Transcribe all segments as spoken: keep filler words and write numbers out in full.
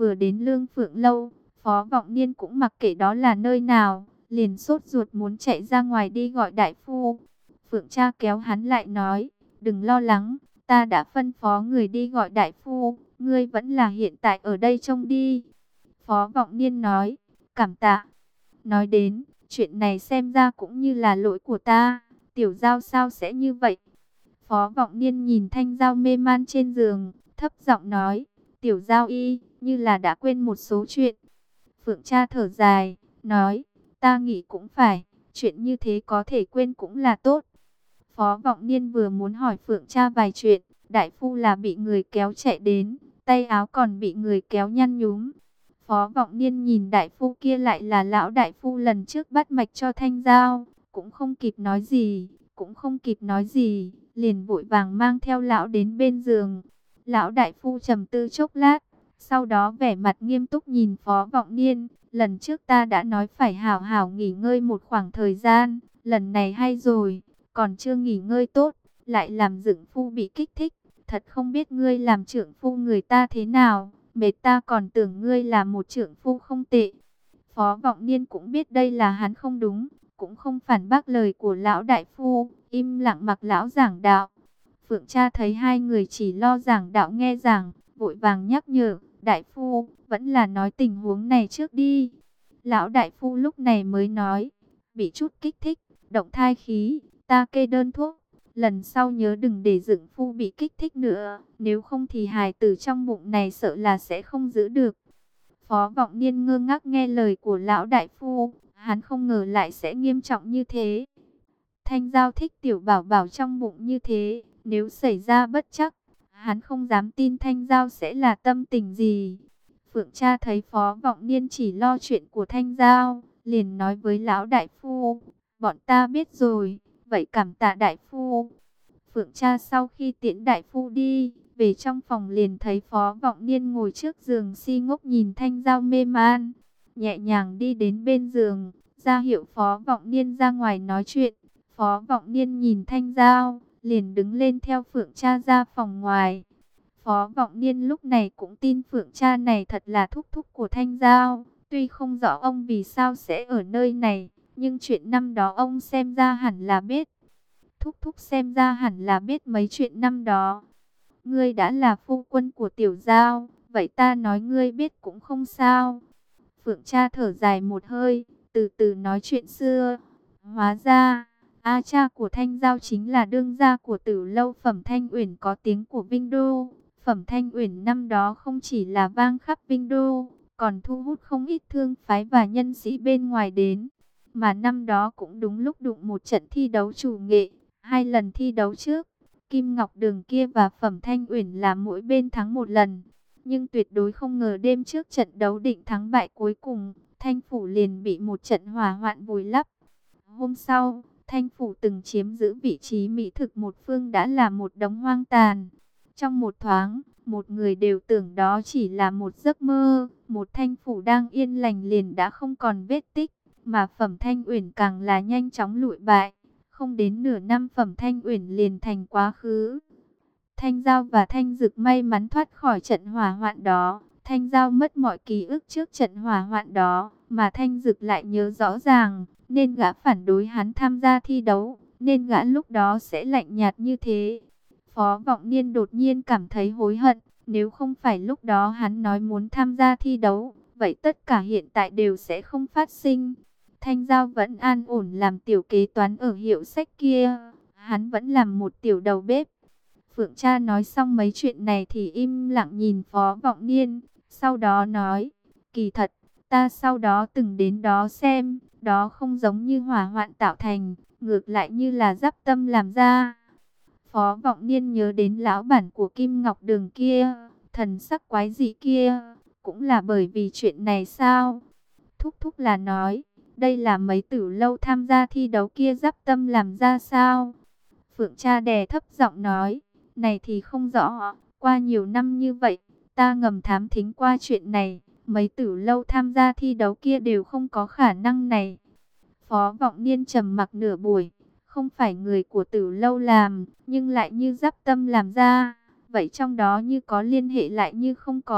Vừa đến Lương Phượng Lâu, Phó Vọng Niên cũng mặc kệ đó là nơi nào, liền sốt ruột muốn chạy ra ngoài đi gọi đại phu. Phượng Tra kéo hắn lại nói, đừng lo lắng, ta đã phân phó người đi gọi đại phu, ngươi vẫn là hiện tại ở đây trông đi. Phó Vọng Niên nói, cảm tạ. Nói đến, chuyện này xem ra cũng như là lỗi của ta, Tiểu Giao sao sẽ như vậy? Phó Vọng Niên nhìn Thanh Giao mê man trên giường, thấp giọng nói, Tiểu Giao y, như là đã quên một số chuyện. Phượng Tra thở dài, nói, ta nghĩ cũng phải, chuyện như thế có thể quên cũng là tốt. Phó Vọng Niên vừa muốn hỏi Phượng Tra vài chuyện, đại phu là bị người kéo chạy đến, tay áo còn bị người kéo nhăn nhúm. Phó Vọng Niên nhìn đại phu kia lại là lão đại phu lần trước bắt mạch cho Thanh Giao, cũng không kịp nói gì, cũng không kịp nói gì, liền vội vàng mang theo lão đến bên giường. Lão đại phu trầm tư chốc lát, sau đó vẻ mặt nghiêm túc nhìn Phó Vọng Niên, lần trước ta đã nói phải hảo hảo nghỉ ngơi một khoảng thời gian, lần này hay rồi, còn chưa nghỉ ngơi tốt, lại làm dựng phu bị kích thích, thật không biết ngươi làm trưởng phu người ta thế nào, mệt ta còn tưởng ngươi là một trưởng phu không tệ. Phó Vọng Niên cũng biết đây là hắn không đúng, cũng không phản bác lời của lão đại phu, im lặng mặc lão giảng đạo. Phượng Tra thấy hai người chỉ lo giảng đạo nghe giảng, vội vàng nhắc nhở, đại phu, vẫn là nói tình huống này trước đi. Lão đại phu lúc này mới nói, bị chút kích thích, động thai khí, ta kê đơn thuốc. Lần sau nhớ đừng để dựng phu bị kích thích nữa, nếu không thì hài tử trong bụng này sợ là sẽ không giữ được. Phó Vọng Niên ngơ ngác nghe lời của lão đại phu, hắn không ngờ lại sẽ nghiêm trọng như thế. Thanh Giao thích tiểu bảo bảo trong bụng như thế, nếu xảy ra bất trắc, hắn không dám tin Thanh Giao sẽ là tâm tình gì. Phượng Tra thấy Phó Vọng Niên chỉ lo chuyện của Thanh Giao, liền nói với lão đại phu, bọn ta biết rồi, vậy cảm tạ đại phu. Phượng Tra sau khi tiễn đại phu đi, về trong phòng liền thấy Phó Vọng Niên ngồi trước giường si ngốc nhìn Thanh Giao mê man, nhẹ nhàng đi đến bên giường, ra hiệu Phó Vọng Niên ra ngoài nói chuyện. Phó Vọng Niên nhìn Thanh Giao, liền đứng lên theo Phượng Tra ra phòng ngoài. Phó Vọng Niên lúc này cũng tin Phượng Tra này thật là thúc thúc của Thanh Giao. Tuy không rõ ông vì sao sẽ ở nơi này, nhưng chuyện năm đó ông xem ra hẳn là biết. Thúc thúc xem ra hẳn là biết mấy chuyện năm đó. Ngươi đã là phu quân của Tiểu Giao, vậy ta nói ngươi biết cũng không sao. Phượng Tra thở dài một hơi, từ từ nói chuyện xưa. Hóa ra, A cha của Thanh Giao chính là đương gia của Tử Lâu Phẩm Thanh Uyển có tiếng của Vinh Đô. Phẩm Thanh Uyển năm đó không chỉ là vang khắp Vinh Đô, còn thu hút không ít thương phái và nhân sĩ bên ngoài đến. Mà năm đó cũng đúng lúc đụng một trận thi đấu chủ nghệ, hai lần thi đấu trước, Kim Ngọc Đường kia và Phẩm Thanh Uyển là mỗi bên thắng một lần. Nhưng tuyệt đối không ngờ đêm trước trận đấu định thắng bại cuối cùng, Thanh Phủ liền bị một trận hỏa hoạn vùi lấp. Hôm sau, Thanh Phủ từng chiếm giữ vị trí mỹ thực một phương đã là một đống hoang tàn. Trong một thoáng, một người đều tưởng đó chỉ là một giấc mơ, một Thanh Phủ đang yên lành liền đã không còn vết tích, mà Phẩm Thanh Uyển càng là nhanh chóng lụi bại. Không đến nửa năm Phẩm Thanh Uyển liền thành quá khứ. Thanh Giao và Thanh Dực may mắn thoát khỏi trận hỏa hoạn đó. Thanh Giao mất mọi ký ức trước trận hỏa hoạn đó, mà Thanh Dực lại nhớ rõ ràng, nên gã phản đối hắn tham gia thi đấu, nên gã lúc đó sẽ lạnh nhạt như thế. Phó Vọng Niên đột nhiên cảm thấy hối hận, nếu không phải lúc đó hắn nói muốn tham gia thi đấu, vậy tất cả hiện tại đều sẽ không phát sinh. Thanh Giao vẫn an ổn làm tiểu kế toán ở hiệu sách kia, hắn vẫn làm một tiểu đầu bếp. Phượng Tra nói xong mấy chuyện này thì im lặng nhìn Phó Vọng Niên, sau đó nói, kỳ thật, ta sau đó từng đến đó xem, đó không giống như hỏa hoạn tạo thành, ngược lại như là giáp tâm làm ra. Phó Vọng Niên nhớ đến lão bản của Kim Ngọc Đường kia, thần sắc quái dị kia, cũng là bởi vì chuyện này sao? Thúc thúc là nói, đây là mấy Tử Lâu tham gia thi đấu kia giáp tâm làm ra sao? Phượng Tra đè thấp giọng nói, này thì không rõ, qua nhiều năm như vậy, ta ngầm thám thính qua chuyện này, mấy Tử Lâu tham gia thi đấu kia đều không có khả năng này. Phó Vọng Niên trầm mặc nửa buổi, không phải người của Tử Lâu làm, nhưng lại như giáp tâm làm ra, vậy trong đó như có liên hệ lại như không có,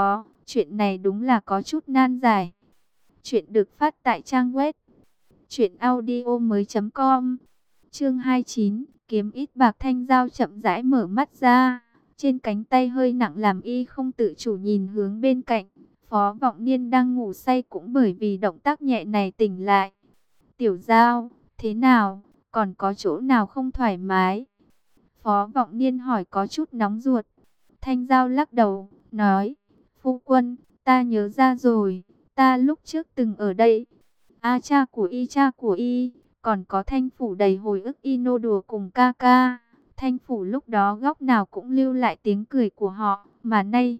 Chuyện này đúng là có chút nan giải. Chuyện được phát tại trang web truyện audio mới chấm com. Chương hai mươi chín, kiếm ít bạc. Thanh Giao chậm rãi mở mắt ra, trên cánh tay hơi nặng làm y không tự chủ nhìn hướng bên cạnh. Phó Vọng Niên đang ngủ say cũng bởi vì động tác nhẹ này tỉnh lại. Tiểu Giao, thế nào, còn có chỗ nào không thoải mái? Phó Vọng Niên hỏi có chút nóng ruột. Thanh Giao lắc đầu, nói, phu quân, ta nhớ ra rồi, ta lúc trước từng ở đây. A cha của y cha của y, còn có Thanh Phủ đầy hồi ức y nô đùa cùng ca ca. Thanh Phủ lúc đó góc nào cũng lưu lại tiếng cười của họ, mà nay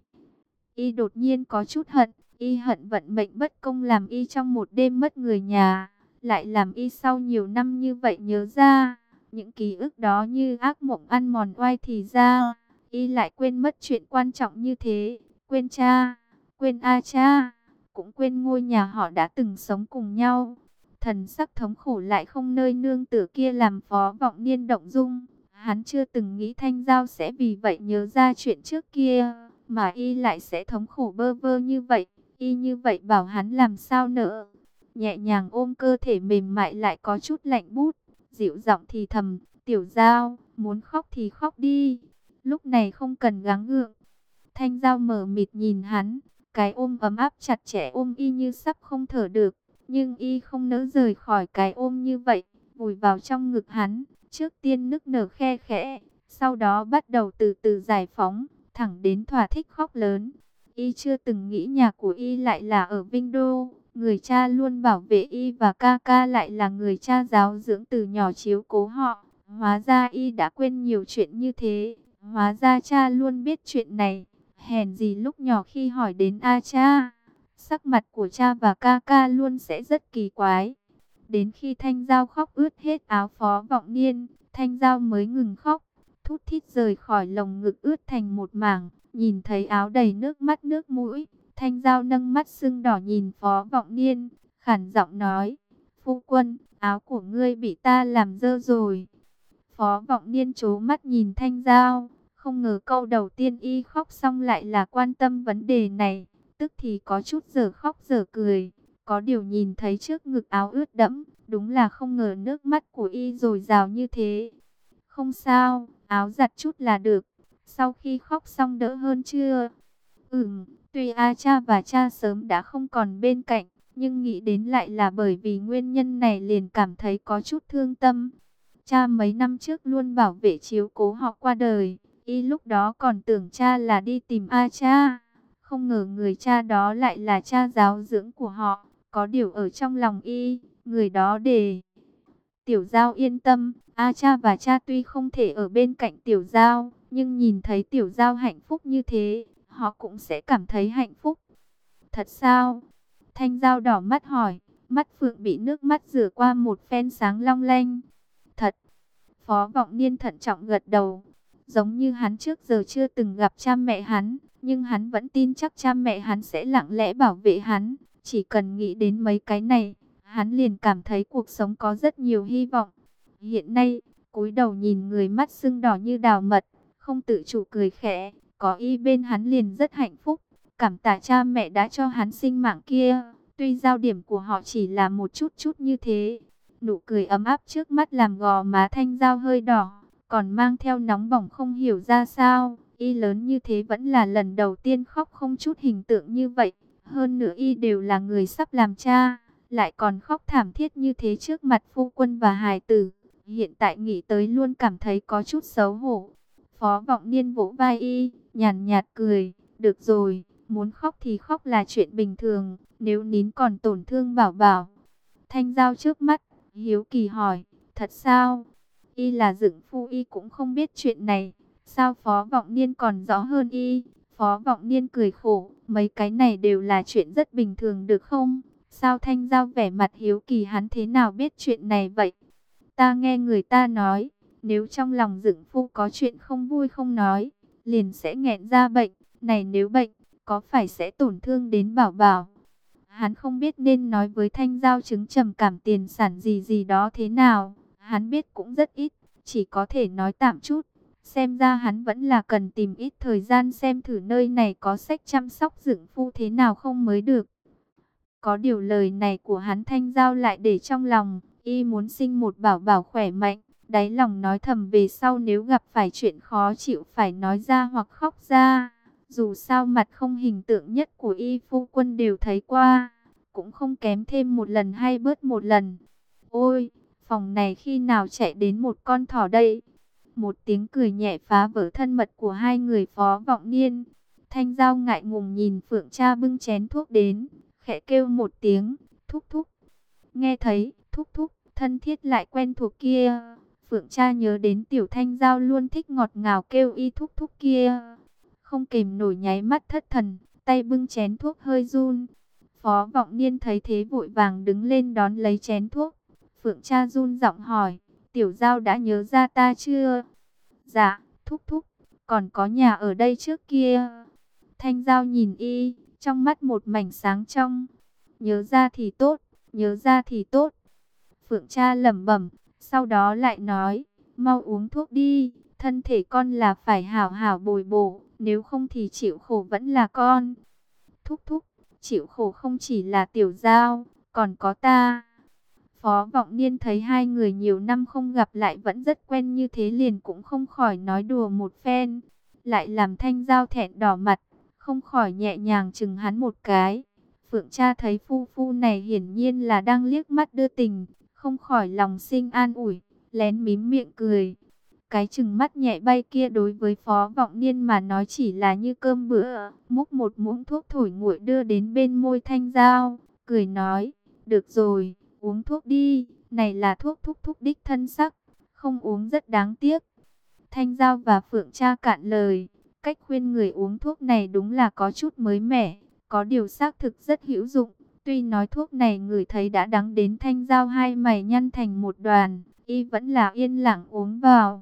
y đột nhiên có chút hận, y hận vận mệnh bất công làm y trong một đêm mất người nhà, lại làm y sau nhiều năm như vậy nhớ ra. Những ký ức đó như ác mộng ăn mòn oai thì ra, y lại quên mất chuyện quan trọng như thế, quên cha, quên A cha, cũng quên ngôi nhà họ đã từng sống cùng nhau. Thần sắc thống khổ lại không nơi nương tựa kia làm Phó Vọng Niên động dung. Hắn chưa từng nghĩ Thanh Giao sẽ vì vậy nhớ ra chuyện trước kia, mà y lại sẽ thống khổ bơ vơ như vậy. Y như vậy bảo hắn làm sao nỡ. Nhẹ nhàng ôm cơ thể mềm mại lại có chút lạnh bút, dịu giọng thì thầm, Tiểu Giao, muốn khóc thì khóc đi, lúc này không cần gắng gượng. Thanh Giao mờ mịt nhìn hắn, cái ôm ấm áp chặt chẽ ôm y như sắp không thở được, nhưng y không nỡ rời khỏi cái ôm như vậy, vùi vào trong ngực hắn, trước tiên nức nở khe khẽ, sau đó bắt đầu từ từ giải phóng, thẳng đến thỏa thích khóc lớn. Y chưa từng nghĩ nhà của y lại là ở Vinh Đô, người cha luôn bảo vệ y và ca ca lại là người cha giáo dưỡng từ nhỏ chiếu cố họ. Hóa ra y đã quên nhiều chuyện như thế, hóa ra cha luôn biết chuyện này. Hèn gì lúc nhỏ khi hỏi đến A cha, sắc mặt của cha và ca ca luôn sẽ rất kỳ quái. Đến khi Thanh Giao khóc ướt hết áo Phó Vọng Niên, Thanh Giao mới ngừng khóc, thút thít rời khỏi lồng ngực ướt thành một mảng. Nhìn thấy áo đầy nước mắt nước mũi, Thanh Giao nâng mắt sưng đỏ nhìn Phó Vọng Niên, khản giọng nói, phu quân, áo của ngươi bị ta làm dơ rồi. Phó Vọng Niên trố mắt nhìn Thanh Giao, không ngờ câu đầu tiên y khóc xong lại là quan tâm vấn đề này, tức thì có chút giờ khóc giờ cười. Có điều nhìn thấy trước ngực áo ướt đẫm, đúng là không ngờ nước mắt của y dồi dào như thế. Không sao, áo giặt chút là được. Sau khi khóc xong đỡ hơn chưa? Ừm, tuy A cha và cha sớm đã không còn bên cạnh, nhưng nghĩ đến lại là bởi vì nguyên nhân này liền cảm thấy có chút thương tâm. Cha mấy năm trước luôn bảo vệ chiếu cố họ qua đời, y lúc đó còn tưởng cha là đi tìm A cha. Không ngờ người cha đó lại là cha giáo dưỡng của họ, có điều ở trong lòng y, người đó để Tiểu Giao yên tâm. A cha và cha tuy không thể ở bên cạnh Tiểu Giao, nhưng nhìn thấy Tiểu Giao hạnh phúc như thế, họ cũng sẽ cảm thấy hạnh phúc. Thật sao? Thanh Giao đỏ mắt hỏi, mắt phượng bị nước mắt rửa qua một phen sáng long lanh. Thật. Phó Vọng Niên thận trọng gật đầu. Giống như hắn trước giờ chưa từng gặp cha mẹ hắn, nhưng hắn vẫn tin chắc cha mẹ hắn sẽ lặng lẽ bảo vệ hắn. Chỉ cần nghĩ đến mấy cái này, hắn liền cảm thấy cuộc sống có rất nhiều hy vọng. Hiện nay, cúi đầu nhìn người mắt sưng đỏ như đào mật, không tự chủ cười khẽ, có y bên hắn liền rất hạnh phúc. Cảm tạ cha mẹ đã cho hắn sinh mạng kia, tuy giao điểm của họ chỉ là một chút chút như thế. Nụ cười ấm áp trước mắt làm gò má Thanh Giao hơi đỏ, còn mang theo nóng bỏng không hiểu ra sao. Y lớn như thế vẫn là lần đầu tiên khóc không chút hình tượng như vậy. Hơn nữa y đều là người sắp làm cha, lại còn khóc thảm thiết như thế trước mặt phu quân và hài tử. Hiện tại nghĩ tới luôn cảm thấy có chút xấu hổ. Phó Vọng Niên vỗ vai y, nhàn nhạt cười, được rồi, muốn khóc thì khóc là chuyện bình thường, nếu nín còn tổn thương Bảo Bảo. Thanh Giao trước mắt, hiếu kỳ hỏi, thật sao? Y là dựng phu y cũng không biết chuyện này, sao Phó Vọng Niên còn rõ hơn y? Phó Vọng Niên cười khổ, mấy cái này đều là chuyện rất bình thường được không? Sao Thanh Giao vẻ mặt hiếu kỳ hắn thế nào biết chuyện này vậy? Ta nghe người ta nói, nếu trong lòng dựng phu có chuyện không vui không nói, liền sẽ nghẹn ra bệnh, này nếu bệnh, có phải sẽ tổn thương đến Bảo Bảo? Hắn không biết nên nói với Thanh Giao chứng trầm cảm tiền sản gì gì đó thế nào, hắn biết cũng rất ít, chỉ có thể nói tạm chút. Xem ra hắn vẫn là cần tìm ít thời gian xem thử nơi này có sách chăm sóc dưỡng phu thế nào không mới được. Có điều lời này của hắn Thanh Giao lại để trong lòng, y muốn sinh một bảo bảo khỏe mạnh, đáy lòng nói thầm về sau nếu gặp phải chuyện khó chịu phải nói ra hoặc khóc ra. Dù sao mặt không hình tượng nhất của y phu quân đều thấy qua, cũng không kém thêm một lần hay bớt một lần. Ôi, phòng này khi nào chạy đến một con thỏ đây? Một tiếng cười nhẹ phá vỡ thân mật của hai người Phó Vọng Niên. Thanh Giao ngại ngùng nhìn Phượng Cha bưng chén thuốc đến, khẽ kêu một tiếng, thúc thúc. Nghe thấy, thúc thúc, thân thiết lại quen thuộc kia. Phượng Cha nhớ đến Tiểu Thanh Giao luôn thích ngọt ngào kêu y thúc thúc kia. Không kìm nổi nháy mắt thất thần, tay bưng chén thuốc hơi run. Phó Vọng Niên thấy thế vội vàng đứng lên đón lấy chén thuốc. Phượng Cha run giọng hỏi, Tiểu Giao đã nhớ ra ta chưa? Dạ, thúc thúc, còn có nhà ở đây trước kia. Thanh Giao nhìn y, trong mắt một mảnh sáng trong. Nhớ ra thì tốt, nhớ ra thì tốt. Phượng Cha lẩm bẩm, sau đó lại nói, mau uống thuốc đi, thân thể con là phải hảo hảo bồi bổ, nếu không thì chịu khổ vẫn là con. Thúc thúc, chịu khổ không chỉ là Tiểu Giao, còn có ta. Phó Vọng Niên thấy hai người nhiều năm không gặp lại vẫn rất quen như thế liền cũng không khỏi nói đùa một phen. Lại làm Thanh Giao thẹn đỏ mặt, không khỏi nhẹ nhàng chừng hắn một cái. Phượng Cha thấy phu phu này hiển nhiên là đang liếc mắt đưa tình, không khỏi lòng sinh an ủi, lén mím miệng cười. Cái chừng mắt nhẹ bay kia đối với Phó Vọng Niên mà nói chỉ là như cơm bữa, múc một muỗng thuốc thổi nguội đưa đến bên môi Thanh Giao, cười nói, được rồi, uống thuốc đi, này là thuốc thúc thúc đích thân sắc, không uống rất đáng tiếc. Thanh Giao và Phượng Cha cạn lời, cách khuyên người uống thuốc này đúng là có chút mới mẻ, có điều xác thực rất hữu dụng. Tuy nói thuốc này người thấy đã đắng đến Thanh Giao hai mày nhăn thành một đoàn, y vẫn là yên lặng uống vào.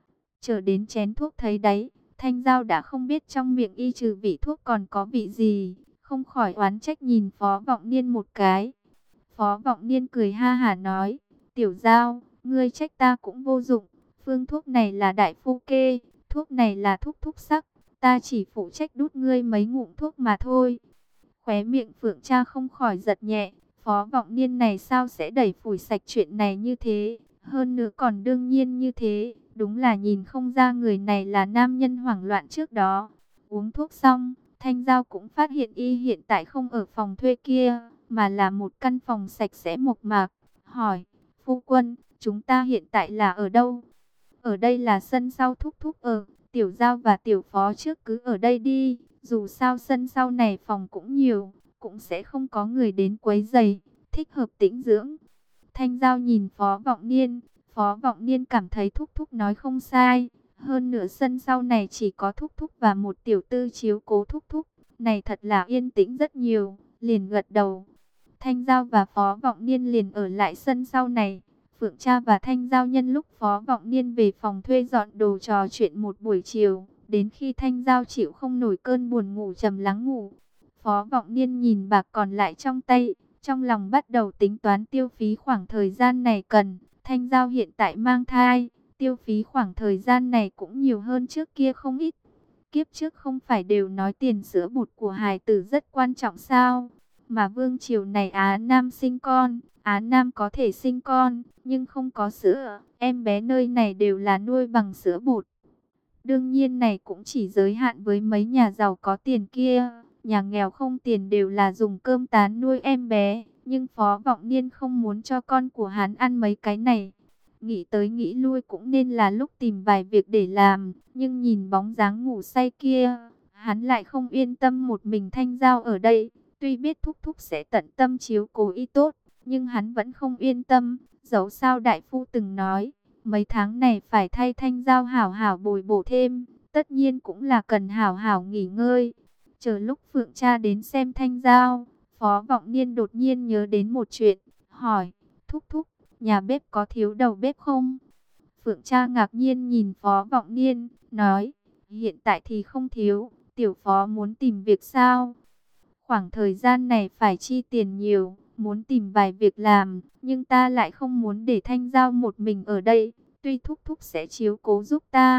Chờ đến chén thuốc thấy đấy, Thanh Giao đã không biết trong miệng y trừ vị thuốc còn có vị gì, không khỏi oán trách nhìn Phó Vọng Niên một cái. Phó Vọng Niên cười ha hả nói, Tiểu Giao, ngươi trách ta cũng vô dụng, phương thuốc này là đại phu kê, thuốc này là thuốc thúc sắc, ta chỉ phụ trách đút ngươi mấy ngụm thuốc mà thôi. Khóe miệng Phượng Cha không khỏi giật nhẹ, Phó Vọng Niên này sao sẽ đẩy phủi sạch chuyện này như thế, hơn nữa còn đương nhiên như thế, đúng là nhìn không ra người này là nam nhân hoảng loạn trước đó. Uống thuốc xong, Thanh Giao cũng phát hiện y hiện tại không ở phòng thuê kia, mà là một căn phòng sạch sẽ mộc mạc. Hỏi, phu quân, chúng ta hiện tại là ở đâu? Ở đây là sân sau thúc thúc ở, Tiểu Giao và Tiểu Phó trước cứ ở đây đi. Dù sao sân sau này phòng cũng nhiều, cũng sẽ không có người đến quấy rầy, thích hợp tĩnh dưỡng. Thanh Giao nhìn Phó Vọng Niên, Phó Vọng Niên cảm thấy thúc thúc nói không sai. Hơn nữa sân sau này chỉ có thúc thúc và một tiểu tư chiếu cố thúc thúc, này thật là yên tĩnh rất nhiều, liền gật đầu. Thanh Giao và Phó Vọng Niên liền ở lại sân sau này. Phượng Cha và Thanh Giao nhân lúc Phó Vọng Niên về phòng thuê dọn đồ trò chuyện một buổi chiều. Đến khi Thanh Giao chịu không nổi cơn buồn ngủ trầm lắng ngủ, Phó Vọng Niên nhìn bạc còn lại trong tay, trong lòng bắt đầu tính toán tiêu phí khoảng thời gian này cần. Thanh Giao hiện tại mang thai, tiêu phí khoảng thời gian này cũng nhiều hơn trước kia không ít. Kiếp trước không phải đều nói tiền sữa bột của hài tử rất quan trọng sao? Mà vương triều này Á Nam sinh con, Á Nam có thể sinh con, nhưng không có sữa. Em bé nơi này đều là nuôi bằng sữa bột. Đương nhiên này cũng chỉ giới hạn với mấy nhà giàu có tiền kia. Nhà nghèo không tiền đều là dùng cơm tán nuôi em bé. Nhưng Phó Vọng Niên không muốn cho con của hắn ăn mấy cái này. Nghĩ tới nghĩ lui cũng nên là lúc tìm vài việc để làm. Nhưng nhìn bóng dáng ngủ say kia, hắn lại không yên tâm một mình Thanh Giao ở đây. Tuy biết thúc thúc sẽ tận tâm chiếu cố y tốt, nhưng hắn vẫn không yên tâm. Dẫu sao đại phu từng nói, mấy tháng này phải thay Thanh Giao hảo hảo bồi bổ thêm, tất nhiên cũng là cần hảo hảo nghỉ ngơi. Chờ lúc Phượng Cha đến xem Thanh Giao, Phó Vọng Niên đột nhiên nhớ đến một chuyện, hỏi, thúc thúc, nhà bếp có thiếu đầu bếp không? Phượng Cha ngạc nhiên nhìn Phó Vọng Niên, nói, hiện tại thì không thiếu, tiểu phó muốn tìm việc sao? Khoảng thời gian này phải chi tiền nhiều, muốn tìm vài việc làm, nhưng ta lại không muốn để Thanh Giao một mình ở đây. Tuy thúc thúc sẽ chiếu cố giúp ta,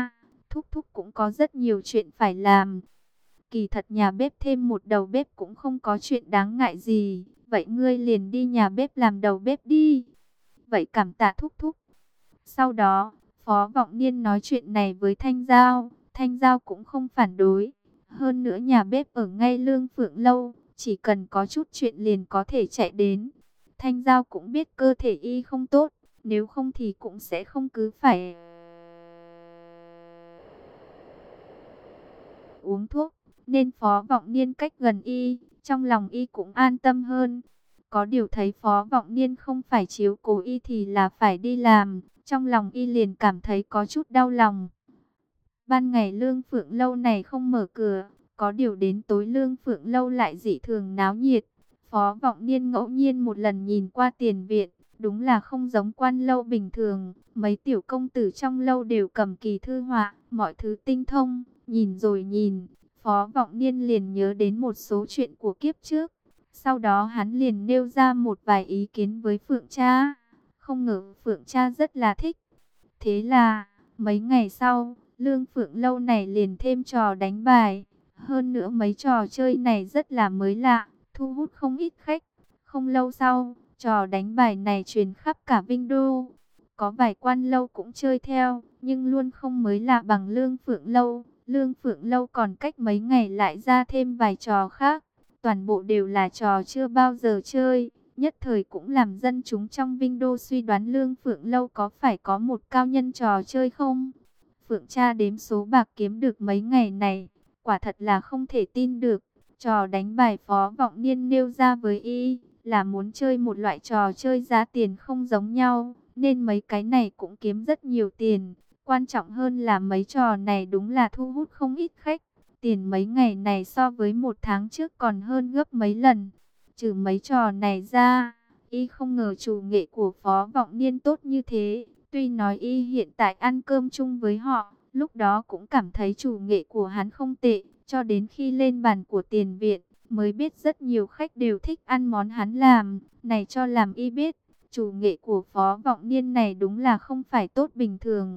thúc thúc cũng có rất nhiều chuyện phải làm. Kỳ thật nhà bếp thêm một đầu bếp cũng không có chuyện đáng ngại gì. Vậy ngươi liền đi nhà bếp làm đầu bếp đi. Vậy cảm tạ thúc thúc. Sau đó, Phó Vọng Niên nói chuyện này với Thanh Giao. Thanh Giao cũng không phản đối. Hơn nữa nhà bếp ở ngay Lương Phượng Lâu. Chỉ cần có chút chuyện liền có thể chạy đến. Thanh Giao cũng biết cơ thể y không tốt. Nếu không thì cũng sẽ không cứ phải uống thuốc. Nên Phó Vọng Niên cách gần y, trong lòng y cũng an tâm hơn. Có điều thấy Phó Vọng Niên không phải chiếu cố y thì là phải đi làm. Trong lòng y liền cảm thấy có chút đau lòng. Ban ngày Lương Phượng Lâu này không mở cửa. Có điều đến tối Lương Phượng Lâu lại dị thường náo nhiệt. Phó Vọng Niên ngẫu nhiên một lần nhìn qua tiền viện. Đúng là không giống quan lâu bình thường. Mấy tiểu công tử trong lâu đều cầm kỳ thư họa, mọi thứ tinh thông. Nhìn rồi nhìn, Phó Vọng Niên liền nhớ đến một số chuyện của kiếp trước. Sau đó hắn liền nêu ra một vài ý kiến với Phượng Cha. Không ngờ Phượng Cha rất là thích. Thế là, mấy ngày sau, Lương Phượng Lâu này liền thêm trò đánh bài. Hơn nữa mấy trò chơi này rất là mới lạ, thu hút không ít khách. Không lâu sau, trò đánh bài này truyền khắp cả Vinh Đô. Có vài quan lâu cũng chơi theo, nhưng luôn không mới lạ bằng Lương Phượng Lâu. Lương Phượng Lâu còn cách mấy ngày lại ra thêm vài trò khác. Toàn bộ đều là trò chưa bao giờ chơi. Nhất thời cũng làm dân chúng trong Vinh Đô suy đoán Lương Phượng Lâu có phải có một cao nhân trò chơi không. Phượng Cha đếm số bạc kiếm được mấy ngày này, quả thật là không thể tin được. Trò đánh bài Phó Vọng Niên nêu ra với y là muốn chơi một loại trò chơi giá tiền không giống nhau, nên mấy cái này cũng kiếm rất nhiều tiền. Quan trọng hơn là mấy trò này đúng là thu hút không ít khách. Tiền mấy ngày này so với một tháng trước còn hơn gấp mấy lần. Trừ mấy trò này ra, y không ngờ chủ nghệ của Phó Vọng Niên tốt như thế. Tuy nói y hiện tại ăn cơm chung với họ, lúc đó cũng cảm thấy chủ nghệ của hắn không tệ. Cho đến khi lên bàn của tiền viện, mới biết rất nhiều khách đều thích ăn món hắn làm. Này cho làm y biết, chủ nghệ của Phó Vọng Niên này đúng là không phải tốt bình thường.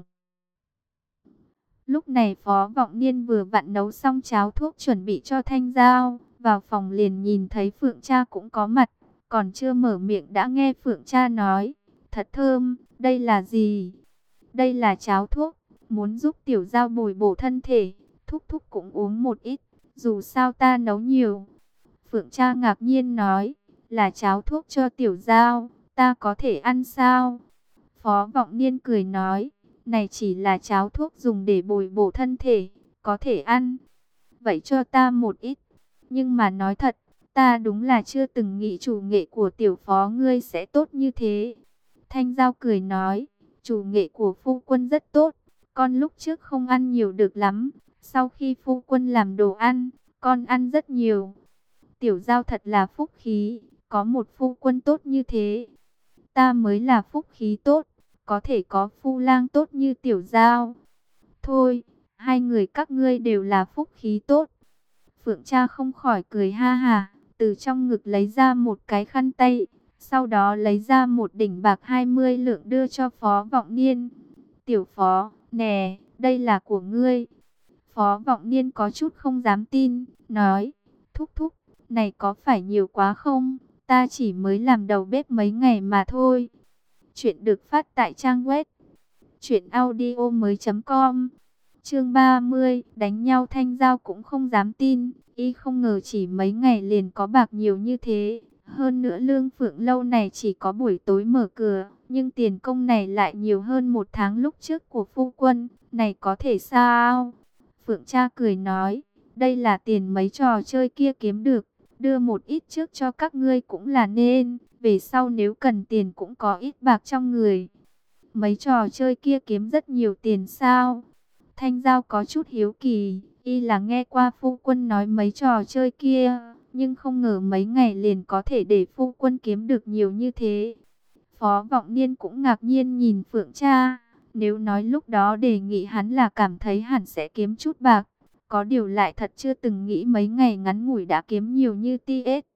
Lúc này Phó Vọng Niên vừa vặn nấu xong cháo thuốc chuẩn bị cho Thanh Giao. Vào phòng liền nhìn thấy Phượng Cha cũng có mặt. Còn chưa mở miệng đã nghe Phượng Cha nói: thật thơm, đây là gì? Đây là cháo thuốc, muốn giúp Tiểu Giao bồi bổ thân thể. Thúc thúc cũng uống một ít, dù sao ta nấu nhiều. Phượng Cha ngạc nhiên nói: là cháo thuốc cho Tiểu Giao, ta có thể ăn sao? Phó Vọng Niên cười nói: này chỉ là cháo thuốc dùng để bồi bổ thân thể, có thể ăn. Vậy cho ta một ít. Nhưng mà nói thật, ta đúng là chưa từng nghĩ chủ nghệ của tiểu phó ngươi sẽ tốt như thế. Thanh Giao cười nói: chủ nghệ của phu quân rất tốt. Con lúc trước không ăn nhiều được lắm. Sau khi phu quân làm đồ ăn, con ăn rất nhiều. Tiểu Giao thật là phúc khí, có một phu quân tốt như thế. Ta mới là phúc khí tốt, có thể có phu lang tốt như Tiểu Giao. Thôi, hai người các ngươi đều là phúc khí tốt. Phượng Cha không khỏi cười ha hà, từ trong ngực lấy ra một cái khăn tay, sau đó lấy ra một đỉnh bạc hai mươi lượng đưa cho Phó Vọng Niên. Tiểu Phó, nè, đây là của ngươi. Phó Vọng Niên có chút không dám tin, nói: thúc thúc, này có phải nhiều quá không? Ta chỉ mới làm đầu bếp mấy ngày mà thôi. Chuyện được phát tại trang web truyện audio mới chấm com. Chương ba mươi, đánh nhau. Thanh Giao cũng không dám tin, y không ngờ chỉ mấy ngày liền có bạc nhiều như thế. Hơn nữa Lương Phượng Lâu này chỉ có buổi tối mở cửa, nhưng tiền công này lại nhiều hơn một tháng lúc trước của phu quân, này có thể sao? Phượng Cha cười nói: đây là tiền mấy trò chơi kia kiếm được, đưa một ít trước cho các ngươi cũng là nên, về sau nếu cần tiền cũng có ít bạc trong người. Mấy trò chơi kia kiếm rất nhiều tiền sao? Thanh Giao có chút hiếu kỳ, y là nghe qua phu quân nói mấy trò chơi kia, nhưng không ngờ mấy ngày liền có thể để phu quân kiếm được nhiều như thế. Phó Vọng Niên cũng ngạc nhiên nhìn Phượng Cha, nếu nói lúc đó đề nghị hắn là cảm thấy hẳn sẽ kiếm chút bạc, có điều lại thật chưa từng nghĩ mấy ngày ngắn ngủi đã kiếm nhiều như tê ét.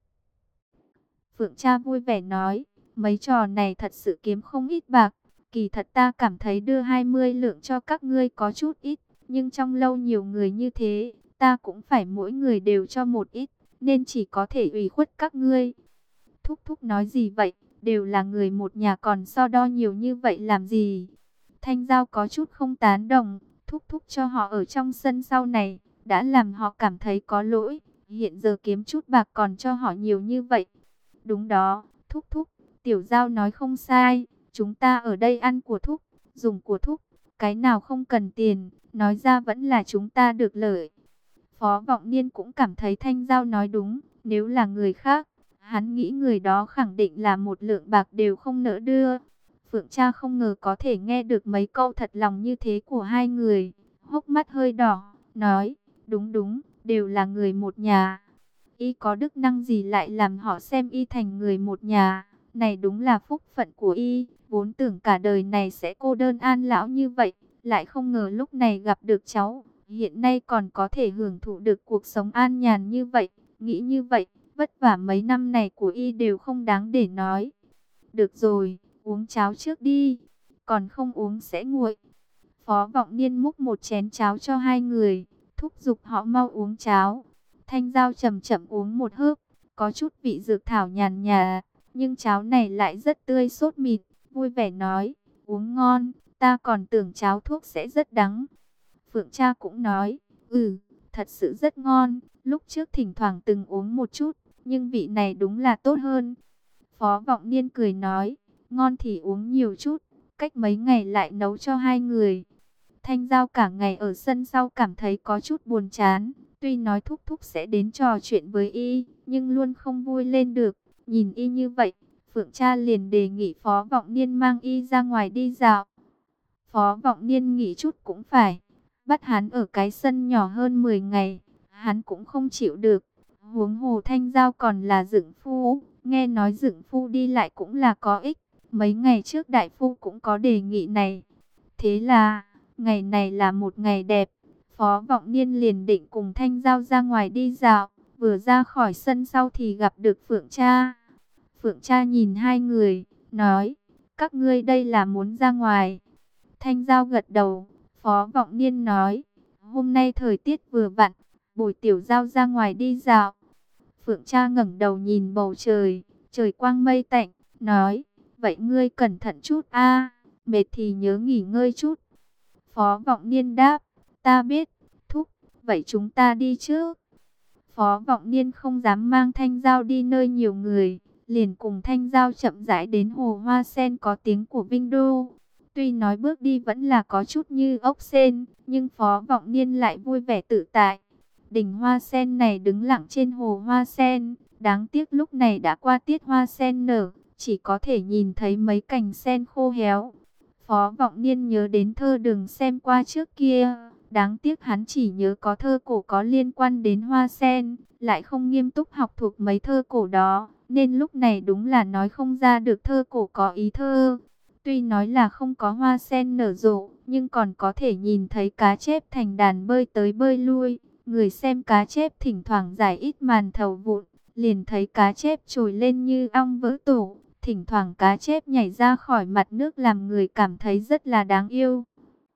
Phượng Cha vui vẻ nói: mấy trò này thật sự kiếm không ít bạc. Kỳ thật ta cảm thấy đưa hai mươi lượng cho các ngươi có chút ít. nhưng trong lâu nhiều người như thế, ta cũng phải mỗi người đều cho một ít, nên chỉ có thể ủy khuất các ngươi. Thúc thúc nói gì vậy, đều là người một nhà còn so đo nhiều như vậy làm gì? Thanh Giao có chút không tán đồng, thúc thúc cho họ ở trong sân sau này, đã làm họ cảm thấy có lỗi, hiện giờ kiếm chút bạc còn cho họ nhiều như vậy. Đúng đó, thúc thúc, Tiểu Giao nói không sai, chúng ta ở đây ăn của thúc, dùng của thúc, cái nào không cần tiền, nói ra vẫn là chúng ta được lợi. Phó Vọng Niên cũng cảm thấy Thanh Giao nói đúng, nếu là người khác, hắn nghĩ người đó khẳng định là một lượng bạc đều không nỡ đưa. Phượng Tra không ngờ có thể nghe được mấy câu thật lòng như thế của hai người, hốc mắt hơi đỏ, nói, đúng đúng, đều là người một nhà. Y có đức năng gì lại làm họ xem Y thành người một nhà, này đúng là phúc phận của Y, vốn tưởng cả đời này sẽ cô đơn an lão như vậy, lại không ngờ lúc này gặp được cháu, hiện nay còn có thể hưởng thụ được cuộc sống an nhàn như vậy, nghĩ như vậy, vất vả mấy năm này của Y đều không đáng để nói. Được rồi, uống cháo trước đi, còn không uống sẽ nguội. Phó Vọng Niên múc một chén cháo cho hai người, thúc giục họ mau uống cháo. Thanh Giao chậm chậm uống một hớp, có chút vị dược thảo nhàn nhạt, nhưng cháo này lại rất tươi sốt mịt, vui vẻ nói, uống ngon, ta còn tưởng cháo thuốc sẽ rất đắng. Phượng Tra cũng nói, ừ, thật sự rất ngon, lúc trước thỉnh thoảng từng uống một chút, nhưng vị này đúng là tốt hơn. Phó Vọng Niên cười nói, ngon thì uống nhiều chút, cách mấy ngày lại nấu cho hai người. Thanh Giao cả ngày ở sân sau cảm thấy có chút buồn chán, tuy nói thúc thúc sẽ đến trò chuyện với Y, nhưng luôn không vui lên được. Nhìn Y như vậy, Phượng Tra liền đề nghị Phó Vọng Niên mang Y ra ngoài đi dạo. Phó Vọng Niên nghĩ chút cũng phải, bắt hắn ở cái sân nhỏ hơn mười ngày, hắn cũng không chịu được. Huống hồ Thanh Giao còn là dưỡng phu, nghe nói dưỡng phu đi lại cũng là có ích. Mấy ngày trước đại phu cũng có đề nghị này. Thế là, ngày này là một ngày đẹp. Phó Vọng Niên liền định cùng Thanh Giao ra ngoài đi dạo. Vừa ra khỏi sân sau thì gặp được Phượng Tra. Phượng Tra nhìn hai người, nói, các ngươi đây là muốn ra ngoài. Thanh Giao gật đầu, Phó Vọng Niên nói, hôm nay thời tiết vừa vặn, bồi Tiểu Giao ra ngoài đi dạo. Phượng Tra ngẩng đầu nhìn bầu trời, trời quang mây tạnh, nói, vậy ngươi cẩn thận chút a, mệt thì nhớ nghỉ ngơi chút. Phó Vọng Niên đáp, ta biết, thúc, vậy chúng ta đi trước. Phó Vọng Niên không dám mang Thanh Giao đi nơi nhiều người, liền cùng Thanh Giao chậm rãi đến hồ hoa sen có tiếng của Vinh Đô. Tuy nói bước đi vẫn là có chút như ốc sên, nhưng Phó Vọng Niên lại vui vẻ tự tại. Đỉnh hoa sen này đứng lặng trên hồ hoa sen, đáng tiếc lúc này đã qua tiết hoa sen nở, chỉ có thể nhìn thấy mấy cành sen khô héo. Phó Vọng Niên nhớ đến thơ đừng xem qua trước kia, đáng tiếc hắn chỉ nhớ có thơ cổ có liên quan đến hoa sen, lại không nghiêm túc học thuộc mấy thơ cổ đó, nên lúc này đúng là nói không ra được thơ cổ có ý thơ. Tuy nói là không có hoa sen nở rộ, nhưng còn có thể nhìn thấy cá chép thành đàn bơi tới bơi lui. Người xem cá chép thỉnh thoảng giải ít màn thầu vụn, liền thấy cá chép trồi lên như ong vỡ tổ. Thỉnh thoảng cá chép nhảy ra khỏi mặt nước làm người cảm thấy rất là đáng yêu.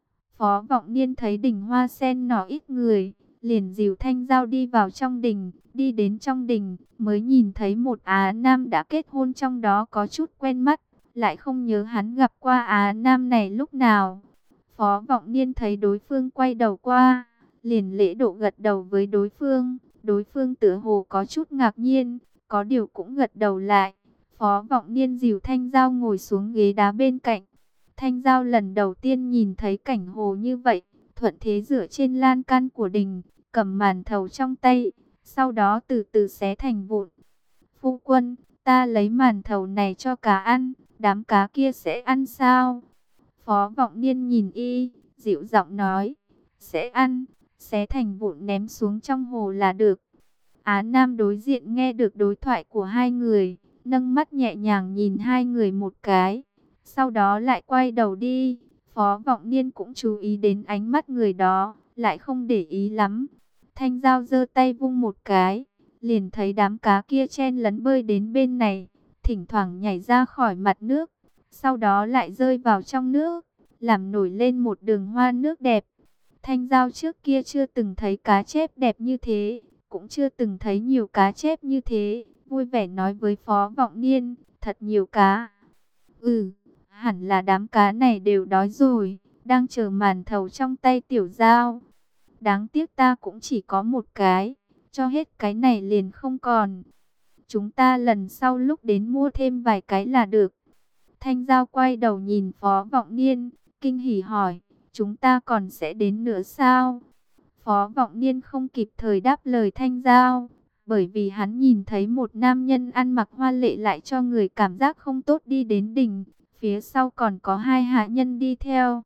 Phó Vọng Niên thấy đỉnh hoa sen nọ ít người, liền dìu Thanh Giao đi vào trong đình. Đi đến trong đình, mới nhìn thấy một Á Nam đã kết hôn trong đó có chút quen mắt. Lại không nhớ hắn gặp qua Á Nam này lúc nào. Phó Vọng Niên thấy đối phương quay đầu qua, liền lễ độ gật đầu với đối phương. Đối phương tựa hồ có chút ngạc nhiên, có điều cũng gật đầu lại. Phó Vọng Niên dìu Thanh Giao ngồi xuống ghế đá bên cạnh. Thanh Giao lần đầu tiên nhìn thấy cảnh hồ như vậy, thuận thế dựa trên lan can của đình, cầm màn thầu trong tay, sau đó từ từ xé thành vụn. Phu quân, ta lấy màn thầu này cho cá ăn, đám cá kia sẽ ăn sao? Phó Vọng Niên nhìn y, dịu giọng nói, sẽ ăn, xé thành vụn ném xuống trong hồ là được. Á Nam đối diện nghe được đối thoại của hai người, nâng mắt nhẹ nhàng nhìn hai người một cái, sau đó lại quay đầu đi. Phó Vọng Niên cũng chú ý đến ánh mắt người đó, lại không để ý lắm. Thanh Giao giơ tay vung một cái, liền thấy đám cá kia chen lấn bơi đến bên này, thỉnh thoảng nhảy ra khỏi mặt nước, sau đó lại rơi vào trong nước, làm nổi lên một đường hoa nước đẹp. Thanh Giao trước kia chưa từng thấy cá chép đẹp như thế, cũng chưa từng thấy nhiều cá chép như thế, vui vẻ nói với Phó Vọng Niên, thật nhiều cá. Ừ, hẳn là đám cá này đều đói rồi, đang chờ màn thầu trong tay Tiểu Giao. Đáng tiếc ta cũng chỉ có một cái, cho hết cái này liền không còn. Chúng ta lần sau lúc đến mua thêm vài cái là được. Thanh Giao quay đầu nhìn Phó Vọng Niên, kinh hỉ hỏi, chúng ta còn sẽ đến nữa sao? Phó Vọng Niên không kịp thời đáp lời Thanh Giao, bởi vì hắn nhìn thấy một nam nhân ăn mặc hoa lệ lại cho người cảm giác không tốt đi đến đỉnh, phía sau còn có hai hạ nhân đi theo.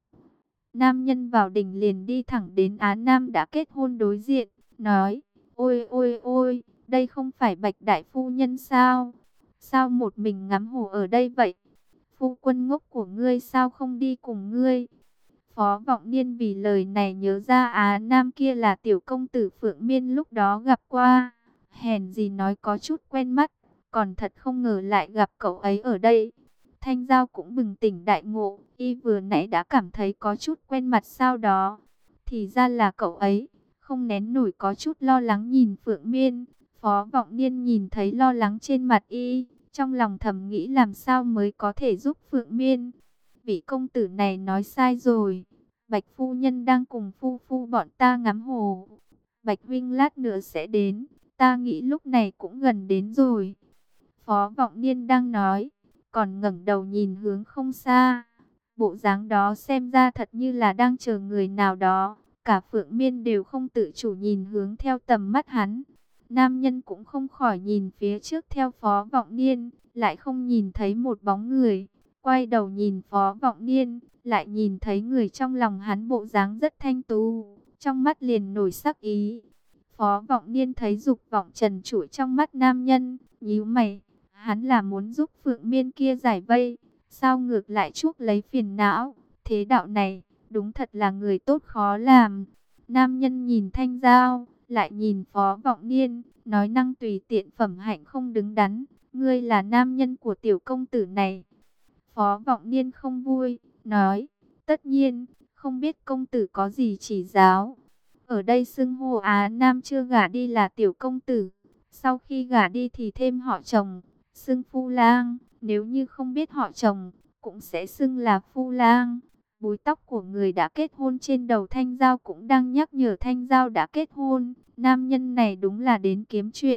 Nam nhân vào đỉnh liền đi thẳng đến Á Nam đã kết hôn đối diện, nói, ôi ôi ôi, đây không phải Bạch Đại Phu Nhân sao? Sao một mình ngắm hồ ở đây vậy? Phu quân ngốc của ngươi sao không đi cùng ngươi? Phó Vọng Niên vì lời này nhớ ra Á Nam kia là tiểu công tử Phượng Miên lúc đó gặp qua. Hèn gì nói có chút quen mắt, còn thật không ngờ lại gặp cậu ấy ở đây. Thanh Giao cũng bừng tỉnh đại ngộ, y vừa nãy đã cảm thấy có chút quen mặt sau đó. Thì ra là cậu ấy, không nén nổi có chút lo lắng nhìn Phượng Miên. Phó Vọng Niên nhìn thấy lo lắng trên mặt y, trong lòng thầm nghĩ làm sao mới có thể giúp Phượng Miên. Vị công tử này nói sai rồi, Bạch phu nhân đang cùng phu phu bọn ta ngắm hồ. Bạch huynh lát nữa sẽ đến, ta nghĩ lúc này cũng gần đến rồi. Phó Vọng Niên đang nói, còn ngẩng đầu nhìn hướng không xa. Bộ dáng đó xem ra thật như là đang chờ người nào đó. Cả Phượng Miên đều không tự chủ nhìn hướng theo tầm mắt hắn. Nam nhân cũng không khỏi nhìn phía trước theo Phó Vọng Niên, lại không nhìn thấy một bóng người. Quay đầu nhìn Phó Vọng Niên, lại nhìn thấy người trong lòng hắn bộ dáng rất thanh tú, trong mắt liền nổi sắc ý. Phó Vọng Niên thấy dục vọng trần trụi trong mắt nam nhân, nhíu mày, hắn là muốn giúp Phượng Miên kia giải vây, sao ngược lại chuốc lấy phiền não, thế đạo này, đúng thật là người tốt khó làm. Nam nhân nhìn Thanh Giao, lại nhìn Phó Vọng Niên, nói năng tùy tiện phẩm hạnh không đứng đắn, ngươi là nam nhân của tiểu công tử này. Phó Vọng Niên không vui, nói, tất nhiên, không biết công tử có gì chỉ giáo. Ở đây xưng hô Á Nam chưa gả đi là tiểu công tử, sau khi gả đi thì thêm họ chồng, xưng phu lang, nếu như không biết họ chồng, cũng sẽ xưng là phu lang. Búi tóc của người đã kết hôn trên đầu Thanh Giao cũng đang nhắc nhở Thanh Giao đã kết hôn, nam nhân này đúng là đến kiếm chuyện.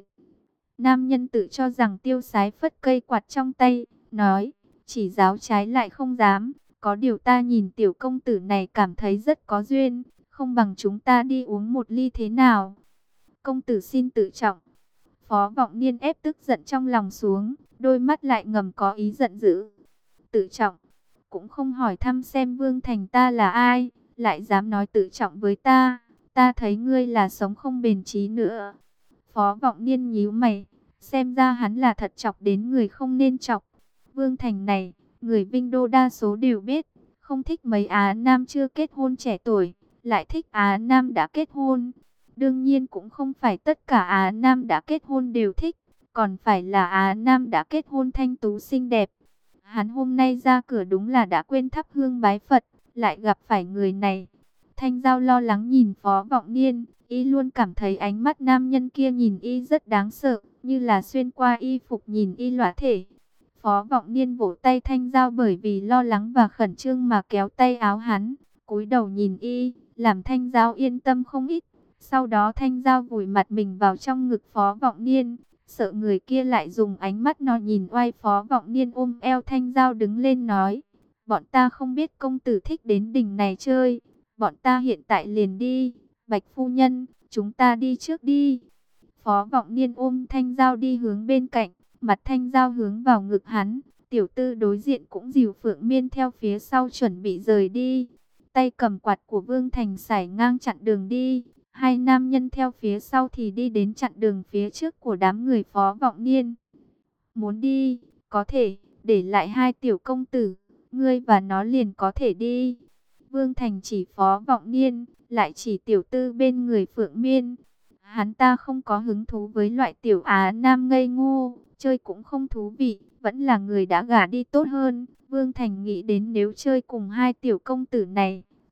Nam nhân tự cho rằng tiêu sái phất cây quạt trong tay, nói, chỉ giáo trái lại không dám, có điều ta nhìn tiểu công tử này cảm thấy rất có duyên, không bằng chúng ta đi uống một ly thế nào? Công tử xin tự trọng. Phó Vọng Niên ép tức giận trong lòng xuống, đôi mắt lại ngầm có ý giận dữ. Tự trọng, cũng không hỏi thăm xem Vương Thành ta là ai, lại dám nói tự trọng với ta, ta thấy ngươi là sống không bền chí nữa. Phó Vọng Niên nhíu mày, xem ra hắn là thật chọc đến người không nên chọc. Vương Thành này, người Vinh Đô đa số đều biết, không thích mấy Á Nam chưa kết hôn trẻ tuổi, lại thích Á Nam đã kết hôn. Đương nhiên cũng không phải tất cả Á Nam đã kết hôn đều thích, còn phải là Á Nam đã kết hôn thanh tú xinh đẹp. Hắn hôm nay ra cửa đúng là đã quên thắp hương bái Phật, lại gặp phải người này. Thanh Giao lo lắng nhìn Phó Vọng Niên, y luôn cảm thấy ánh mắt nam nhân kia nhìn y rất đáng sợ, như là xuyên qua y phục nhìn y lõa thể. Phó Vọng Niên vỗ tay Thanh Giao bởi vì lo lắng và khẩn trương mà kéo tay áo hắn, cúi đầu nhìn y, làm Thanh Giao yên tâm không ít. Sau đó Thanh Giao vùi mặt mình vào trong ngực Phó Vọng Niên, sợ người kia lại dùng ánh mắt nó nhìn oai. Phó Vọng Niên ôm eo Thanh Giao đứng lên nói, bọn ta không biết công tử thích đến đỉnh này chơi, bọn ta hiện tại liền đi. Bạch phu nhân, chúng ta đi trước đi. Phó Vọng Niên ôm Thanh Giao đi hướng bên cạnh, mặt Thanh Giao hướng vào ngực hắn. Tiểu tư đối diện cũng dìu Phượng Miên theo phía sau chuẩn bị rời đi. Tay cầm quạt của Vương Thành sải ngang chặn đường đi. Hai nam nhân theo phía sau thì đi đến chặn đường phía trước của đám người Phó Vọng Niên. Muốn đi, có thể, để lại hai tiểu công tử, ngươi và nó liền có thể đi. Vương Thành chỉ Phó Vọng Niên, lại chỉ tiểu tư bên người Phượng Miên. Hắn ta không có hứng thú với loại tiểu Á Nam ngây ngô, chơi cũng không thú vị, vẫn là người đã gả đi tốt hơn. Vương Thành nghĩ đến nếu chơi cùng hai tiểu công tử này,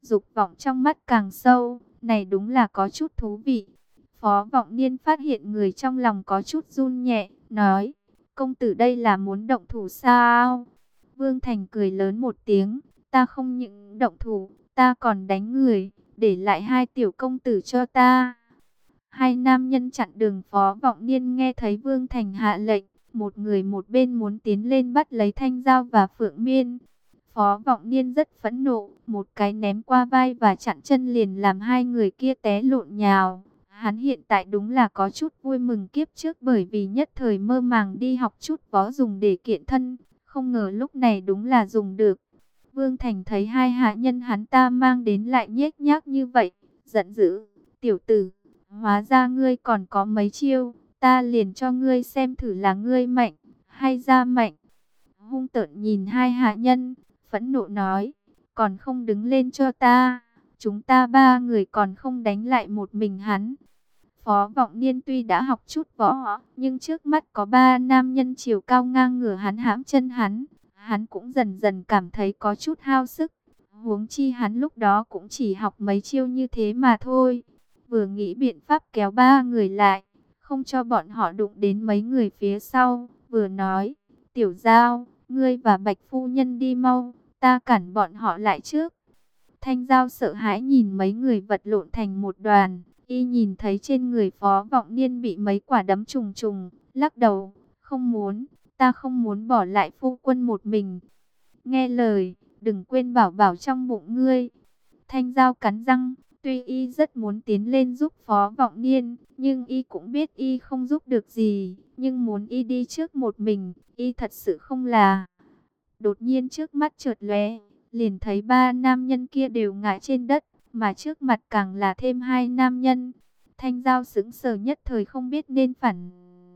dục vọng trong mắt càng sâu, này đúng là có chút thú vị. Phó Vọng Niên phát hiện người trong lòng có chút run nhẹ, nói, công tử đây là muốn động thủ sao? Vương Thành cười lớn một tiếng, ta không những động thủ, ta còn đánh người, để lại hai tiểu công tử cho ta. Hai nam nhân chặn đường Phó Vọng Niên nghe thấy Vương Thành hạ lệnh, một người một bên muốn tiến lên bắt lấy Thanh Giao và Phượng Miên. Phó Vọng Niên rất phẫn nộ, một cái ném qua vai và chặn chân liền làm hai người kia té lộn nhào. Hắn hiện tại đúng là có chút vui mừng kiếp trước bởi vì nhất thời mơ màng đi học chút võ dùng để kiện thân, không ngờ lúc này đúng là dùng được. Vương Thành thấy hai hạ nhân hắn ta mang đến lại nhếch nhác như vậy, giận dữ, tiểu tử, hóa ra ngươi còn có mấy chiêu, ta liền cho ngươi xem thử là ngươi mạnh, hay ra mạnh. Hung tợn nhìn hai hạ nhân, phẫn nộ nói, còn không đứng lên cho ta, chúng ta ba người còn không đánh lại một mình hắn. Phó Vọng Niên tuy đã học chút võ, nhưng trước mắt có ba nam nhân chiều cao ngang ngửa hắn hãm chân hắn, hắn cũng dần dần cảm thấy có chút hao sức. Huống chi hắn lúc đó cũng chỉ học mấy chiêu như thế mà thôi. Vừa nghĩ biện pháp kéo ba người lại, không cho bọn họ đụng đến mấy người phía sau, vừa nói, tiểu Giao, ngươi và Bạch Phu Nhân đi mau, ta cản bọn họ lại trước. Thanh Giao sợ hãi nhìn mấy người vật lộn thành một đoàn, y nhìn thấy trên người Phó Vọng Niên bị mấy quả đấm trùng trùng, lắc đầu, không muốn, ta không muốn bỏ lại phu quân một mình. Nghe lời, đừng quên bảo bảo trong bụng ngươi. Thanh Giao cắn răng, tuy y rất muốn tiến lên giúp Phó Vọng Niên, nhưng y cũng biết y không giúp được gì, nhưng muốn y đi trước một mình, y thật sự không là. Đột nhiên trước mắt chợt lóe, liền thấy ba nam nhân kia đều ngã trên đất, mà trước mặt càng là thêm hai nam nhân. Thanh Giao sững sờ nhất thời không biết nên phản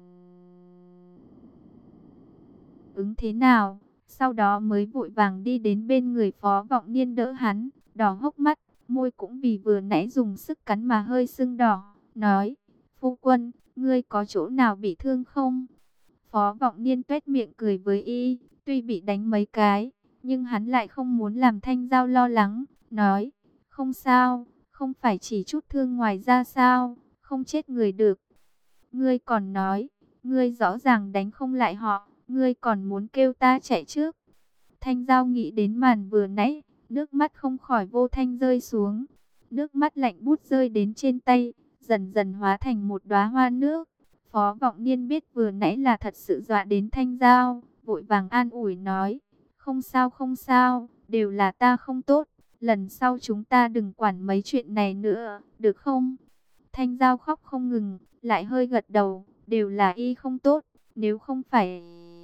ứng thế nào, sau đó mới vội vàng đi đến bên người Phó Vọng Niên đỡ hắn, đỏ hốc mắt, môi cũng vì vừa nãy dùng sức cắn mà hơi sưng đỏ, nói, phu quân, ngươi có chỗ nào bị thương không? Phó Vọng Niên tuét miệng cười với y, tuy bị đánh mấy cái, nhưng hắn lại không muốn làm Thanh Giao lo lắng, nói, không sao, không phải chỉ chút thương ngoài ra sao, không chết người được. Ngươi còn nói, ngươi rõ ràng đánh không lại họ, ngươi còn muốn kêu ta chạy trước. Thanh Giao nghĩ đến màn vừa nãy, nước mắt không khỏi vô thanh rơi xuống. Nước mắt lạnh bút rơi đến trên tay, dần dần hóa thành một đóa hoa nước. Phó Vọng Niên biết vừa nãy là thật sự dọa đến Thanh Giao, vội vàng an ủi nói, không sao không sao, đều là ta không tốt, lần sau chúng ta đừng quản mấy chuyện này nữa, được không? Thanh Giao khóc không ngừng, lại hơi gật đầu, đều là y không tốt, nếu không phải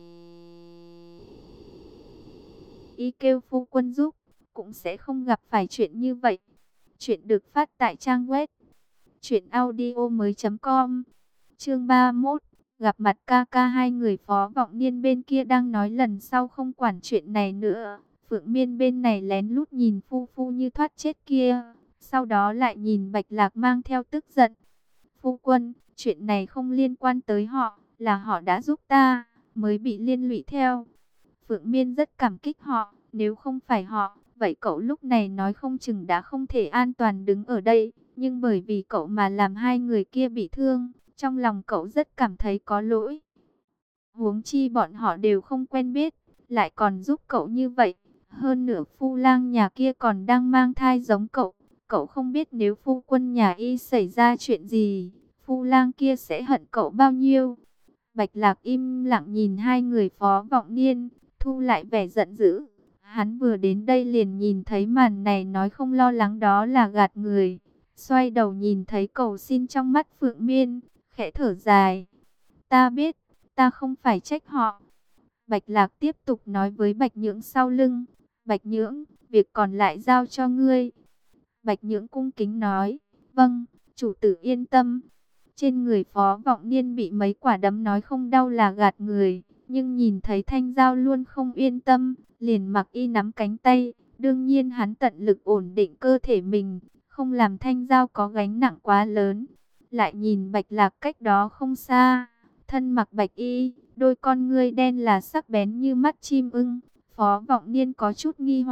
y kêu phu quân giúp, cũng sẽ không gặp phải chuyện như vậy. Chuyện được phát tại trang web truyện audio mới chấm com. Chương ba mươi mốt, gặp mặt ca ca. Hai người Phó Vọng Niên bên kia đang nói lần sau không quản chuyện này nữa. Phượng Miên bên này lén lút nhìn phu phu như thoát chết kia, sau đó lại nhìn Bạch Lạc mang theo tức giận. Phu quân, chuyện này không liên quan tới họ, là họ đã giúp ta, mới bị liên lụy theo. Phượng Miên rất cảm kích họ, nếu không phải họ, vậy cậu lúc này nói không chừng đã không thể an toàn đứng ở đây. Nhưng bởi vì cậu mà làm hai người kia bị thương, trong lòng cậu rất cảm thấy có lỗi. Huống chi bọn họ đều không quen biết, lại còn giúp cậu như vậy. Hơn nữa Phu Lang nhà kia còn đang mang thai giống cậu. Cậu không biết nếu phu quân nhà y xảy ra chuyện gì, Phu Lang kia sẽ hận cậu bao nhiêu. Bạch Lạc im lặng nhìn hai người Phó Vọng Niên, thu lại vẻ giận dữ. Hắn vừa đến đây liền nhìn thấy màn này, nói không lo lắng đó là gạt người. Xoay đầu nhìn thấy cầu xin trong mắt Phượng Miên, khẽ thở dài. Ta biết, ta không phải trách họ. Bạch Lạc tiếp tục nói với Bạch Nhưỡng sau lưng. Bạch Nhưỡng, việc còn lại giao cho ngươi. Bạch Nhưỡng cung kính nói, vâng, chủ tử yên tâm. Trên người Phó Vọng Niên bị mấy quả đấm nói không đau là gạt người, nhưng nhìn thấy Thanh Giao luôn không yên tâm, liền mặc y nắm cánh tay. Đương nhiên hắn tận lực ổn định cơ thể mình, không làm Thanh Giao có gánh nặng quá lớn. Lại nhìn Bạch Lạc cách đó không xa, thân mặc bạch y, đôi con ngươi đen là sắc bén như mắt chim ưng. Phó Vọng Niên có chút nghi hoặc,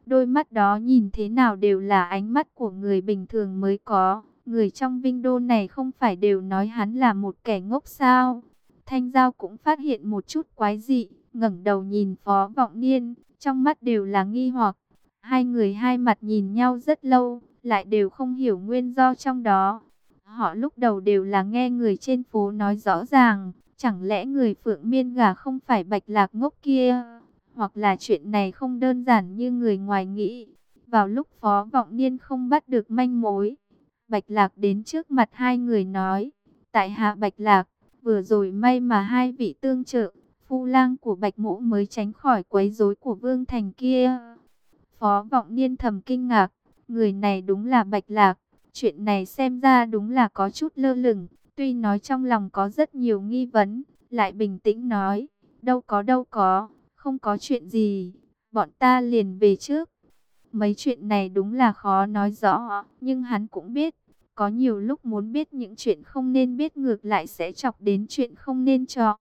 Đôi mắt đó nhìn thế nào đều là ánh mắt của người bình thường mới có. Người trong Vinh Đô này không phải đều nói hắn là một kẻ ngốc sao? Thanh Giao cũng phát hiện một chút quái dị, ngẩng đầu nhìn Phó Vọng Niên, trong mắt đều là nghi hoặc. Hai người hai mặt nhìn nhau rất lâu, lại đều không hiểu nguyên do trong đó. Họ lúc đầu đều là nghe người trên phố nói rõ ràng, chẳng lẽ người Phượng Miên Gà không phải Bạch Lạc ngốc kia, hoặc là chuyện này không đơn giản như người ngoài nghĩ. Vào lúc Phó Vọng Niên không bắt được manh mối, Bạch Lạc đến trước mặt hai người nói: tại hạ Bạch Lạc, vừa rồi may mà hai vị tương trợ, phu lang của Bạch Mỗ mới tránh khỏi quấy rối của Vương Thành kia. Phó Vọng Niên thầm kinh ngạc, người này đúng là Bạch Lạc. Chuyện này xem ra đúng là có chút lơ lửng, tuy nói trong lòng có rất nhiều nghi vấn, lại bình tĩnh nói: đâu có đâu có, không có chuyện gì, bọn ta liền về trước. Mấy chuyện này đúng là khó nói rõ, nhưng hắn cũng biết, có nhiều lúc muốn biết những chuyện không nên biết ngược lại sẽ chọc đến chuyện không nên chọc.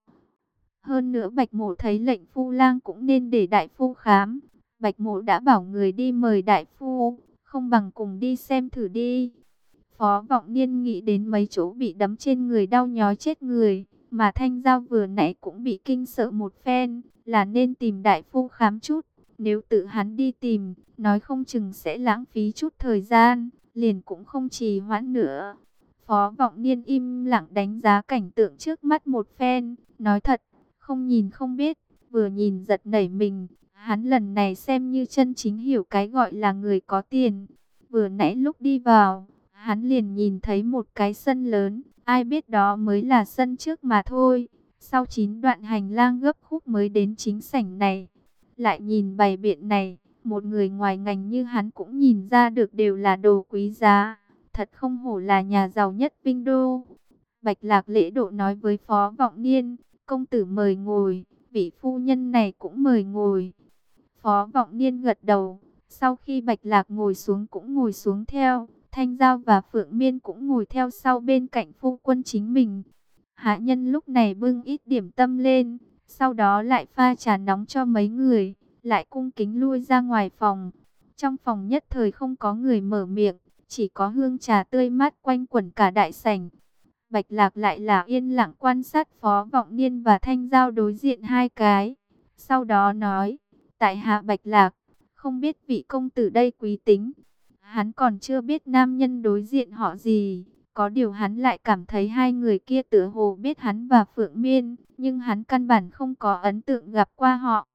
Hơn nữa Bạch Mỗ thấy lệnh phu lang cũng nên để đại phu khám. Bạch Mỗ đã bảo người đi mời đại phu, không bằng cùng đi xem thử đi. Phó Vọng Niên nghĩ đến mấy chỗ bị đấm trên người đau nhói chết người, mà Thanh Giao vừa nãy cũng bị kinh sợ một phen, là nên tìm đại phu khám chút. Nếu tự hắn đi tìm, nói không chừng sẽ lãng phí chút thời gian, liền cũng không trì hoãn nữa. Phó Vọng Niên im lặng đánh giá cảnh tượng trước mắt một phen, nói thật, không nhìn không biết, vừa nhìn giật nảy mình. Hắn lần này xem như chân chính hiểu cái gọi là người có tiền. Vừa nãy lúc đi vào, hắn liền nhìn thấy một cái sân lớn, ai biết đó mới là sân trước mà thôi. Sau chín đoạn hành lang gấp khúc mới đến chính sảnh này. Lại nhìn bày biện này, một người ngoài ngành như hắn cũng nhìn ra được đều là đồ quý giá. Thật không hổ là nhà giàu nhất Vinh Đô. Bạch Lạc lễ độ nói với Phó Vọng Niên: công tử mời ngồi, vị phu nhân này cũng mời ngồi. Phó Vọng Niên gật đầu, sau khi Bạch Lạc ngồi xuống cũng ngồi xuống theo. Thanh Giao và Phượng Miên cũng ngồi theo sau bên cạnh phu quân chính mình. Hạ nhân lúc này bưng ít điểm tâm lên, sau đó lại pha trà nóng cho mấy người, lại cung kính lui ra ngoài phòng. Trong phòng nhất thời không có người mở miệng, chỉ có hương trà tươi mát quanh quẩn cả đại sảnh. Bạch Lạc lại là yên lặng quan sát Phó Vọng Niên và Thanh Giao đối diện hai cái. Sau đó nói: tại hạ Bạch Lạc, không biết vị công tử đây quý tính. Hắn còn chưa biết nam nhân đối diện họ gì, có điều hắn lại cảm thấy hai người kia tựa hồ biết hắn và Phượng Miên, nhưng hắn căn bản không có ấn tượng gặp qua họ.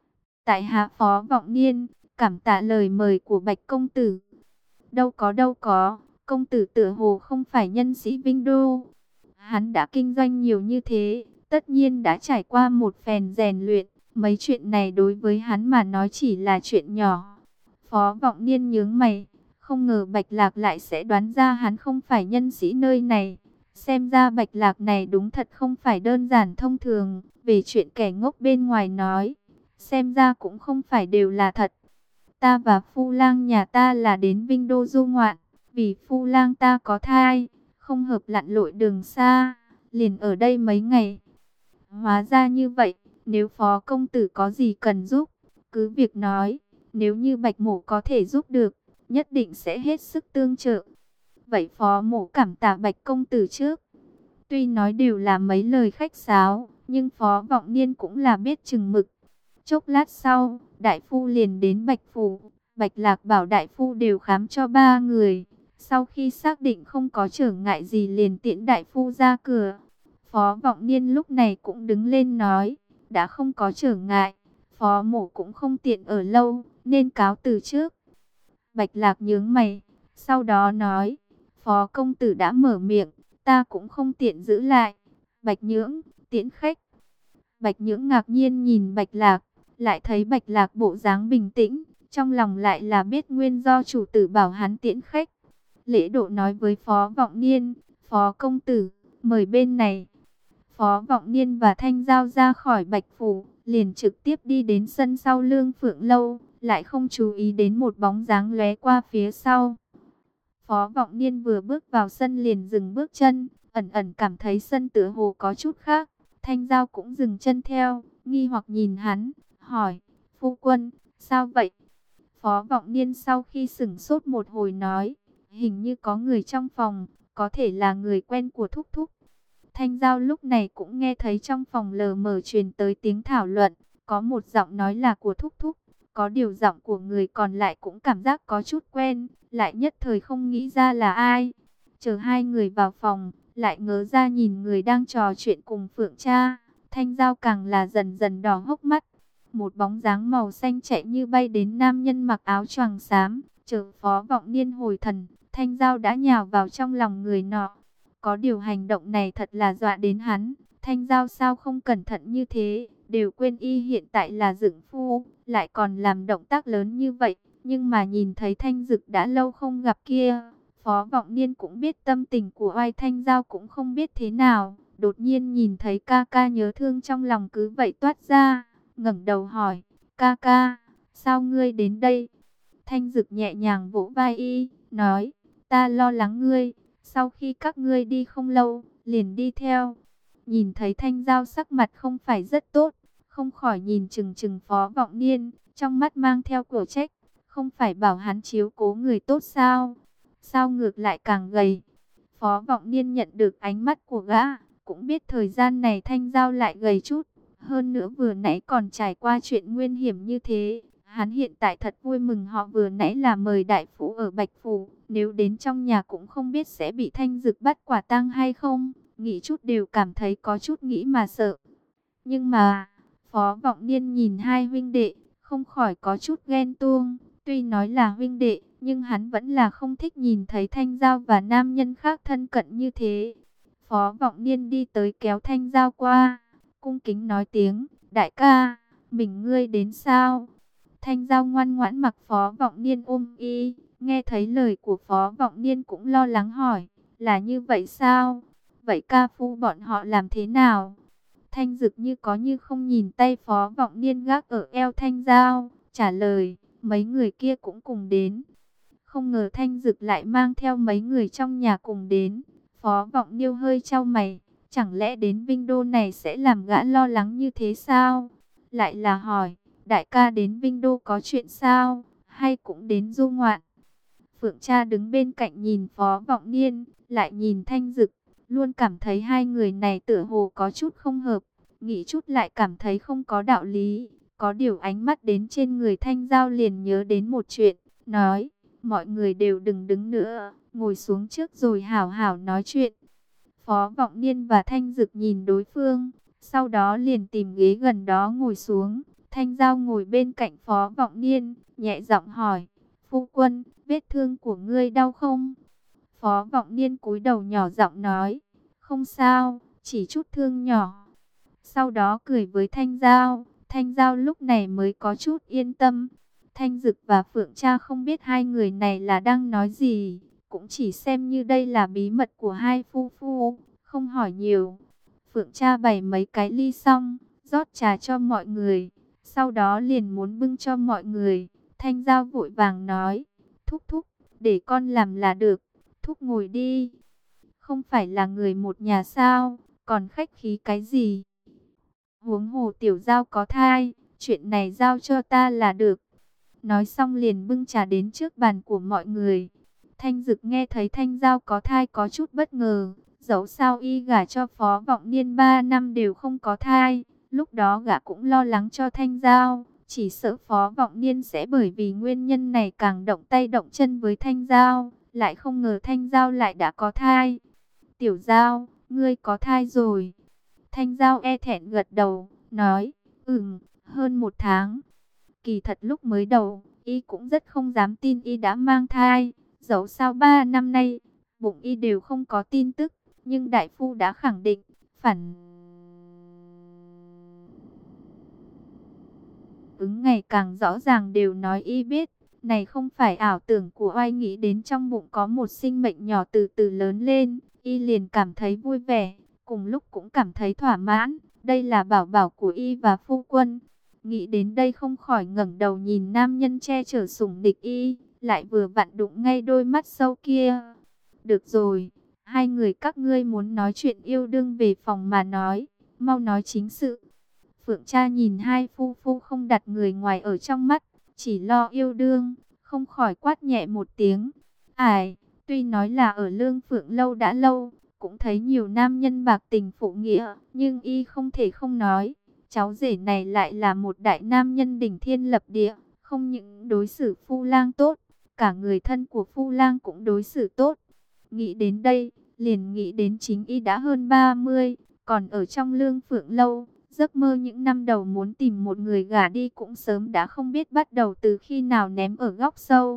Tại hạ Phó Vọng Niên, cảm tạ lời mời của Bạch công tử. Đâu có đâu có, công tử tựa hồ không phải nhân sĩ Vinh Đô. Hắn đã kinh doanh nhiều như thế, tất nhiên đã trải qua một phen rèn luyện, mấy chuyện này đối với hắn mà nói chỉ là chuyện nhỏ. Phó Vọng Niên nhướng mày, không ngờ Bạch Lạc lại sẽ đoán ra hắn không phải nhân sĩ nơi này. Xem ra Bạch Lạc này đúng thật không phải đơn giản thông thường, về chuyện kẻ ngốc bên ngoài nói, xem ra cũng không phải đều là thật. Ta và phu lang nhà ta là đến Vinh Đô du ngoạn, vì phu lang ta có thai, không hợp lặn lội đường xa, liền ở đây mấy ngày. Hóa ra như vậy, nếu Phó công tử có gì cần giúp, cứ việc nói, nếu như Bạch Mỗ có thể giúp được, nhất định sẽ hết sức tương trợ. Vậy Phó Mỗ cảm tạ Bạch công tử trước. Tuy nói đều là mấy lời khách sáo, nhưng Phó Vọng Niên cũng là biết chừng mực. Chốc lát sau, đại phu liền đến Bạch phủ. Bạch Lạc bảo đại phu đều khám cho ba người. Sau khi xác định không có trở ngại gì liền tiễn đại phu ra cửa. Phó Vọng Niên lúc này cũng đứng lên nói, đã không có trở ngại, Phó Mỗ cũng không tiện ở lâu, nên cáo từ trước. Bạch Lạc nhướng mày, sau đó nói, Phó công tử đã mở miệng, ta cũng không tiện giữ lại. Bạch Nhưỡng, tiễn khách. Bạch Nhưỡng ngạc nhiên nhìn Bạch Lạc, lại thấy Bạch Lạc bộ dáng bình tĩnh, trong lòng lại là biết nguyên do chủ tử bảo hắn tiễn khách. Lễ độ nói với Phó Vọng Niên, Phó công tử, mời bên này. Phó Vọng Niên và Thanh Giao ra khỏi Bạch phủ, liền trực tiếp đi đến sân sau Lương Phượng lâu, lại không chú ý đến một bóng dáng lóe qua phía sau. Phó Vọng Niên vừa bước vào sân liền dừng bước chân, ẩn ẩn cảm thấy sân tựa hồ có chút khác. Thanh Giao cũng dừng chân theo, nghi hoặc nhìn hắn, hỏi, phu quân, sao vậy? Phó Vọng Niên sau khi sửng sốt một hồi nói, hình như có người trong phòng, có thể là người quen của Thúc Thúc. Thanh Giao lúc này cũng nghe thấy trong phòng lờ mờ truyền tới tiếng thảo luận, có một giọng nói là của Thúc Thúc, có điều giọng của người còn lại cũng cảm giác có chút quen, lại nhất thời không nghĩ ra là ai. Chờ hai người vào phòng, lại ngớ ra nhìn người đang trò chuyện cùng Phượng Cha, Thanh Giao càng là dần dần đỏ hốc mắt. Một bóng dáng màu xanh chạy như bay đến nam nhân mặc áo choàng xám, chờ Phó Vọng Niên hồi thần, Thanh Giao đã nhào vào trong lòng người nọ. Có điều hành động này thật là dọa đến hắn, Thanh Giao sao không cẩn thận như thế, đều quên y hiện tại là dưỡng phu, lại còn làm động tác lớn như vậy, nhưng mà nhìn thấy Thanh Dực đã lâu không gặp kia, Phó Vọng Niên cũng biết tâm tình của oai Thanh Giao cũng không biết thế nào, đột nhiên nhìn thấy ca ca nhớ thương trong lòng cứ vậy toát ra, ngẩng đầu hỏi, ca ca, sao ngươi đến đây? Thanh Dực nhẹ nhàng vỗ vai y, nói, ta lo lắng ngươi, sau khi các ngươi đi không lâu, liền đi theo. Nhìn thấy Thanh Giao sắc mặt không phải rất tốt, không khỏi nhìn chừng chừng Phó Vọng Niên, trong mắt mang theo cổ trách, không phải bảo hắn chiếu cố người tốt sao? Sao ngược lại càng gầy? Phó Vọng Niên nhận được ánh mắt của gã, cũng biết thời gian này Thanh Giao lại gầy chút, hơn nữa vừa nãy còn trải qua chuyện nguy hiểm như thế. Hắn hiện tại thật vui mừng, họ vừa nãy là mời đại phu ở Bạch Phủ, nếu đến trong nhà cũng không biết sẽ bị Thanh Dực bắt quả tang hay không, nghĩ chút đều cảm thấy có chút nghĩ mà sợ. Nhưng mà, Phó Vọng Niên nhìn hai huynh đệ, không khỏi có chút ghen tuông, tuy nói là huynh đệ, nhưng hắn vẫn là không thích nhìn thấy Thanh Giao và nam nhân khác thân cận như thế. Phó Vọng Niên đi tới kéo Thanh Giao qua, cung kính nói tiếng, đại ca, mình ngươi đến sao? Thanh Giao ngoan ngoãn mặc Phó Vọng Niên ôm y, nghe thấy lời của Phó Vọng Niên cũng lo lắng hỏi, là như vậy sao? Vậy ca phu bọn họ làm thế nào? Thanh Dực như có như không nhìn tay Phó Vọng Niên gác ở eo Thanh Giao, trả lời, mấy người kia cũng cùng đến. Không ngờ Thanh Dực lại mang theo mấy người trong nhà cùng đến. Phó Vọng Niêu hơi chau mày, chẳng lẽ đến Vinh Đô này sẽ làm gã lo lắng như thế sao? Lại là hỏi, đại ca đến Vinh Đô có chuyện sao, hay cũng đến du ngoạn? Phượng Cha đứng bên cạnh nhìn Phó Vọng Niên, lại nhìn Thanh Dực, luôn cảm thấy hai người này tựa hồ có chút không hợp, nghĩ chút lại cảm thấy không có đạo lý. Có điều ánh mắt đến trên người Thanh Giao liền nhớ đến một chuyện, nói, mọi người đều đừng đứng nữa, ngồi xuống trước rồi hảo hảo nói chuyện. Phó Vọng Niên và Thanh Dực nhìn đối phương, sau đó liền tìm ghế gần đó ngồi xuống. Thanh Giao ngồi bên cạnh Phó Vọng Niên, nhẹ giọng hỏi, phu quân, vết thương của ngươi đau không? Phó Vọng Niên cúi đầu nhỏ giọng nói, không sao, chỉ chút thương nhỏ. Sau đó cười với Thanh Giao, Thanh Giao lúc này mới có chút yên tâm. Thanh Dực và Phượng Cha không biết hai người này là đang nói gì, cũng chỉ xem như đây là bí mật của hai phu phu, không hỏi nhiều. Phượng Cha bày mấy cái ly xong, rót trà cho mọi người, sau đó liền muốn bưng cho mọi người. Thanh Giao vội vàng nói, thúc thúc, để con làm là được, thúc ngồi đi. Không phải là người một nhà sao, còn khách khí cái gì? Huống hồ tiểu Giao có thai, chuyện này giao cho ta là được. Nói xong liền bưng trà đến trước bàn của mọi người. Thanh Dực nghe thấy Thanh Giao có thai có chút bất ngờ, dẫu sao y gả cho Phó Vọng Niên ba năm đều không có thai. Lúc đó gã cũng lo lắng cho Thanh Giao, chỉ sợ Phó Vọng Niên sẽ bởi vì nguyên nhân này càng động tay động chân với Thanh Giao, lại không ngờ Thanh Giao lại đã có thai. Tiểu Giao, ngươi có thai rồi. Thanh Giao e thẹn gật đầu, nói, ừm, hơn một tháng. Kỳ thật lúc mới đầu, y cũng rất không dám tin y đã mang thai, dẫu sao ba năm nay, bụng y đều không có tin tức, nhưng đại phu đã khẳng định, phản ứng ngày càng rõ ràng đều nói y biết, này không phải ảo tưởng của oai, nghĩ đến trong bụng có một sinh mệnh nhỏ từ từ lớn lên, y liền cảm thấy vui vẻ, cùng lúc cũng cảm thấy thỏa mãn, đây là bảo bảo của y và phu quân. Nghĩ đến đây không khỏi ngẩng đầu nhìn nam nhân che chở sủng địch y, lại vừa vặn đụng ngay đôi mắt sâu kia. Được rồi, hai người các ngươi muốn nói chuyện yêu đương về phòng mà nói, mau nói chính sự. Phượng Cha nhìn hai phu phu không đặt người ngoài ở trong mắt, chỉ lo yêu đương, không khỏi quát nhẹ một tiếng. Ải, tuy nói là ở Lương Phượng lâu đã lâu, cũng thấy nhiều nam nhân bạc tình phụ nghĩa, nhưng y không thể không nói, cháu rể này lại là một đại nam nhân đỉnh thiên lập địa, không những đối xử Phu Lang tốt, cả người thân của Phu Lang cũng đối xử tốt. Nghĩ đến đây, liền nghĩ đến chính y đã hơn ba mươi, còn ở trong Lương Phượng lâu, giấc mơ những năm đầu muốn tìm một người gả đi cũng sớm đã không biết bắt đầu từ khi nào ném ở góc sâu.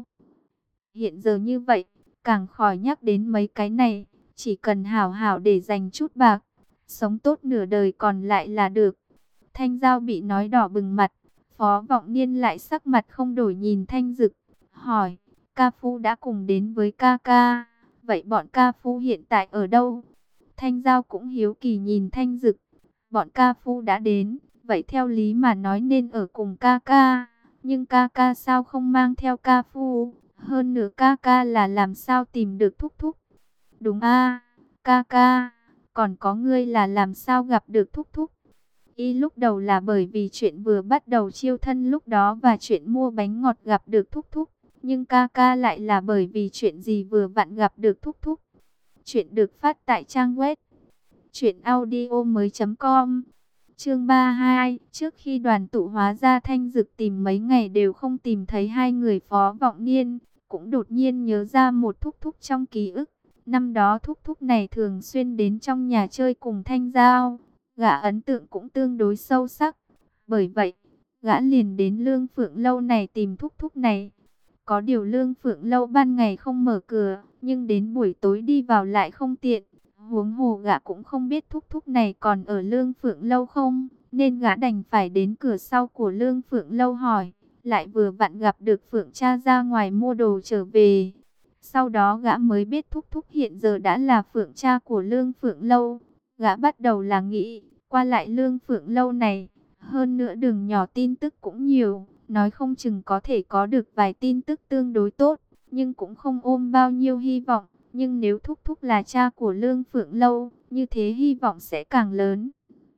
Hiện giờ như vậy, càng khỏi nhắc đến mấy cái này, chỉ cần hảo hảo để dành chút bạc, sống tốt nửa đời còn lại là được. Thanh Giao bị nói đỏ bừng mặt, Phó Vọng Niên lại sắc mặt không đổi nhìn Thanh Dực, hỏi, ca phu đã cùng đến với ca ca, vậy bọn ca phu hiện tại ở đâu? Thanh Giao cũng hiếu kỳ nhìn Thanh Dực, bọn ca phu đã đến, vậy theo lý mà nói nên ở cùng ca ca, nhưng ca ca sao không mang theo ca phu? Hơn nữa ca ca là làm sao tìm được thúc thúc? Đúng a, ca ca, còn có ngươi là làm sao gặp được thúc thúc? Y lúc đầu là bởi vì chuyện vừa bắt đầu chiêu thân lúc đó và chuyện mua bánh ngọt gặp được thúc thúc. Nhưng ca ca lại là bởi vì chuyện gì vừa vặn gặp được thúc thúc. Chuyện được phát tại trang web truyện audio mới chấm com. Chương ba mươi hai, trước khi đoàn tụ hóa ra Thanh Dực tìm mấy ngày đều không tìm thấy hai người Phó Vọng Niên, cũng đột nhiên nhớ ra một thúc thúc trong ký ức. Năm đó thúc thúc này thường xuyên đến trong nhà chơi cùng Thanh Giao, gã ấn tượng cũng tương đối sâu sắc. Bởi vậy, gã liền đến Lương Phượng lâu này tìm thúc thúc này. Có điều Lương Phượng lâu ban ngày không mở cửa, nhưng đến buổi tối đi vào lại không tiện. Huống hồ gã cũng không biết thúc thúc này còn ở Lương Phượng lâu không, nên gã đành phải đến cửa sau của Lương Phượng lâu hỏi. Lại vừa vặn gặp được Phượng cha ra ngoài mua đồ trở về. Sau đó gã mới biết thúc thúc hiện giờ đã là Phượng cha của Lương Phượng lâu. Gã bắt đầu là nghĩ, qua lại Lương Phượng lâu này, hơn nữa đường nhỏ tin tức cũng nhiều, nói không chừng có thể có được vài tin tức tương đối tốt, nhưng cũng không ôm bao nhiêu hy vọng. Nhưng nếu thúc thúc là cha của Lương Phượng lâu, như thế hy vọng sẽ càng lớn.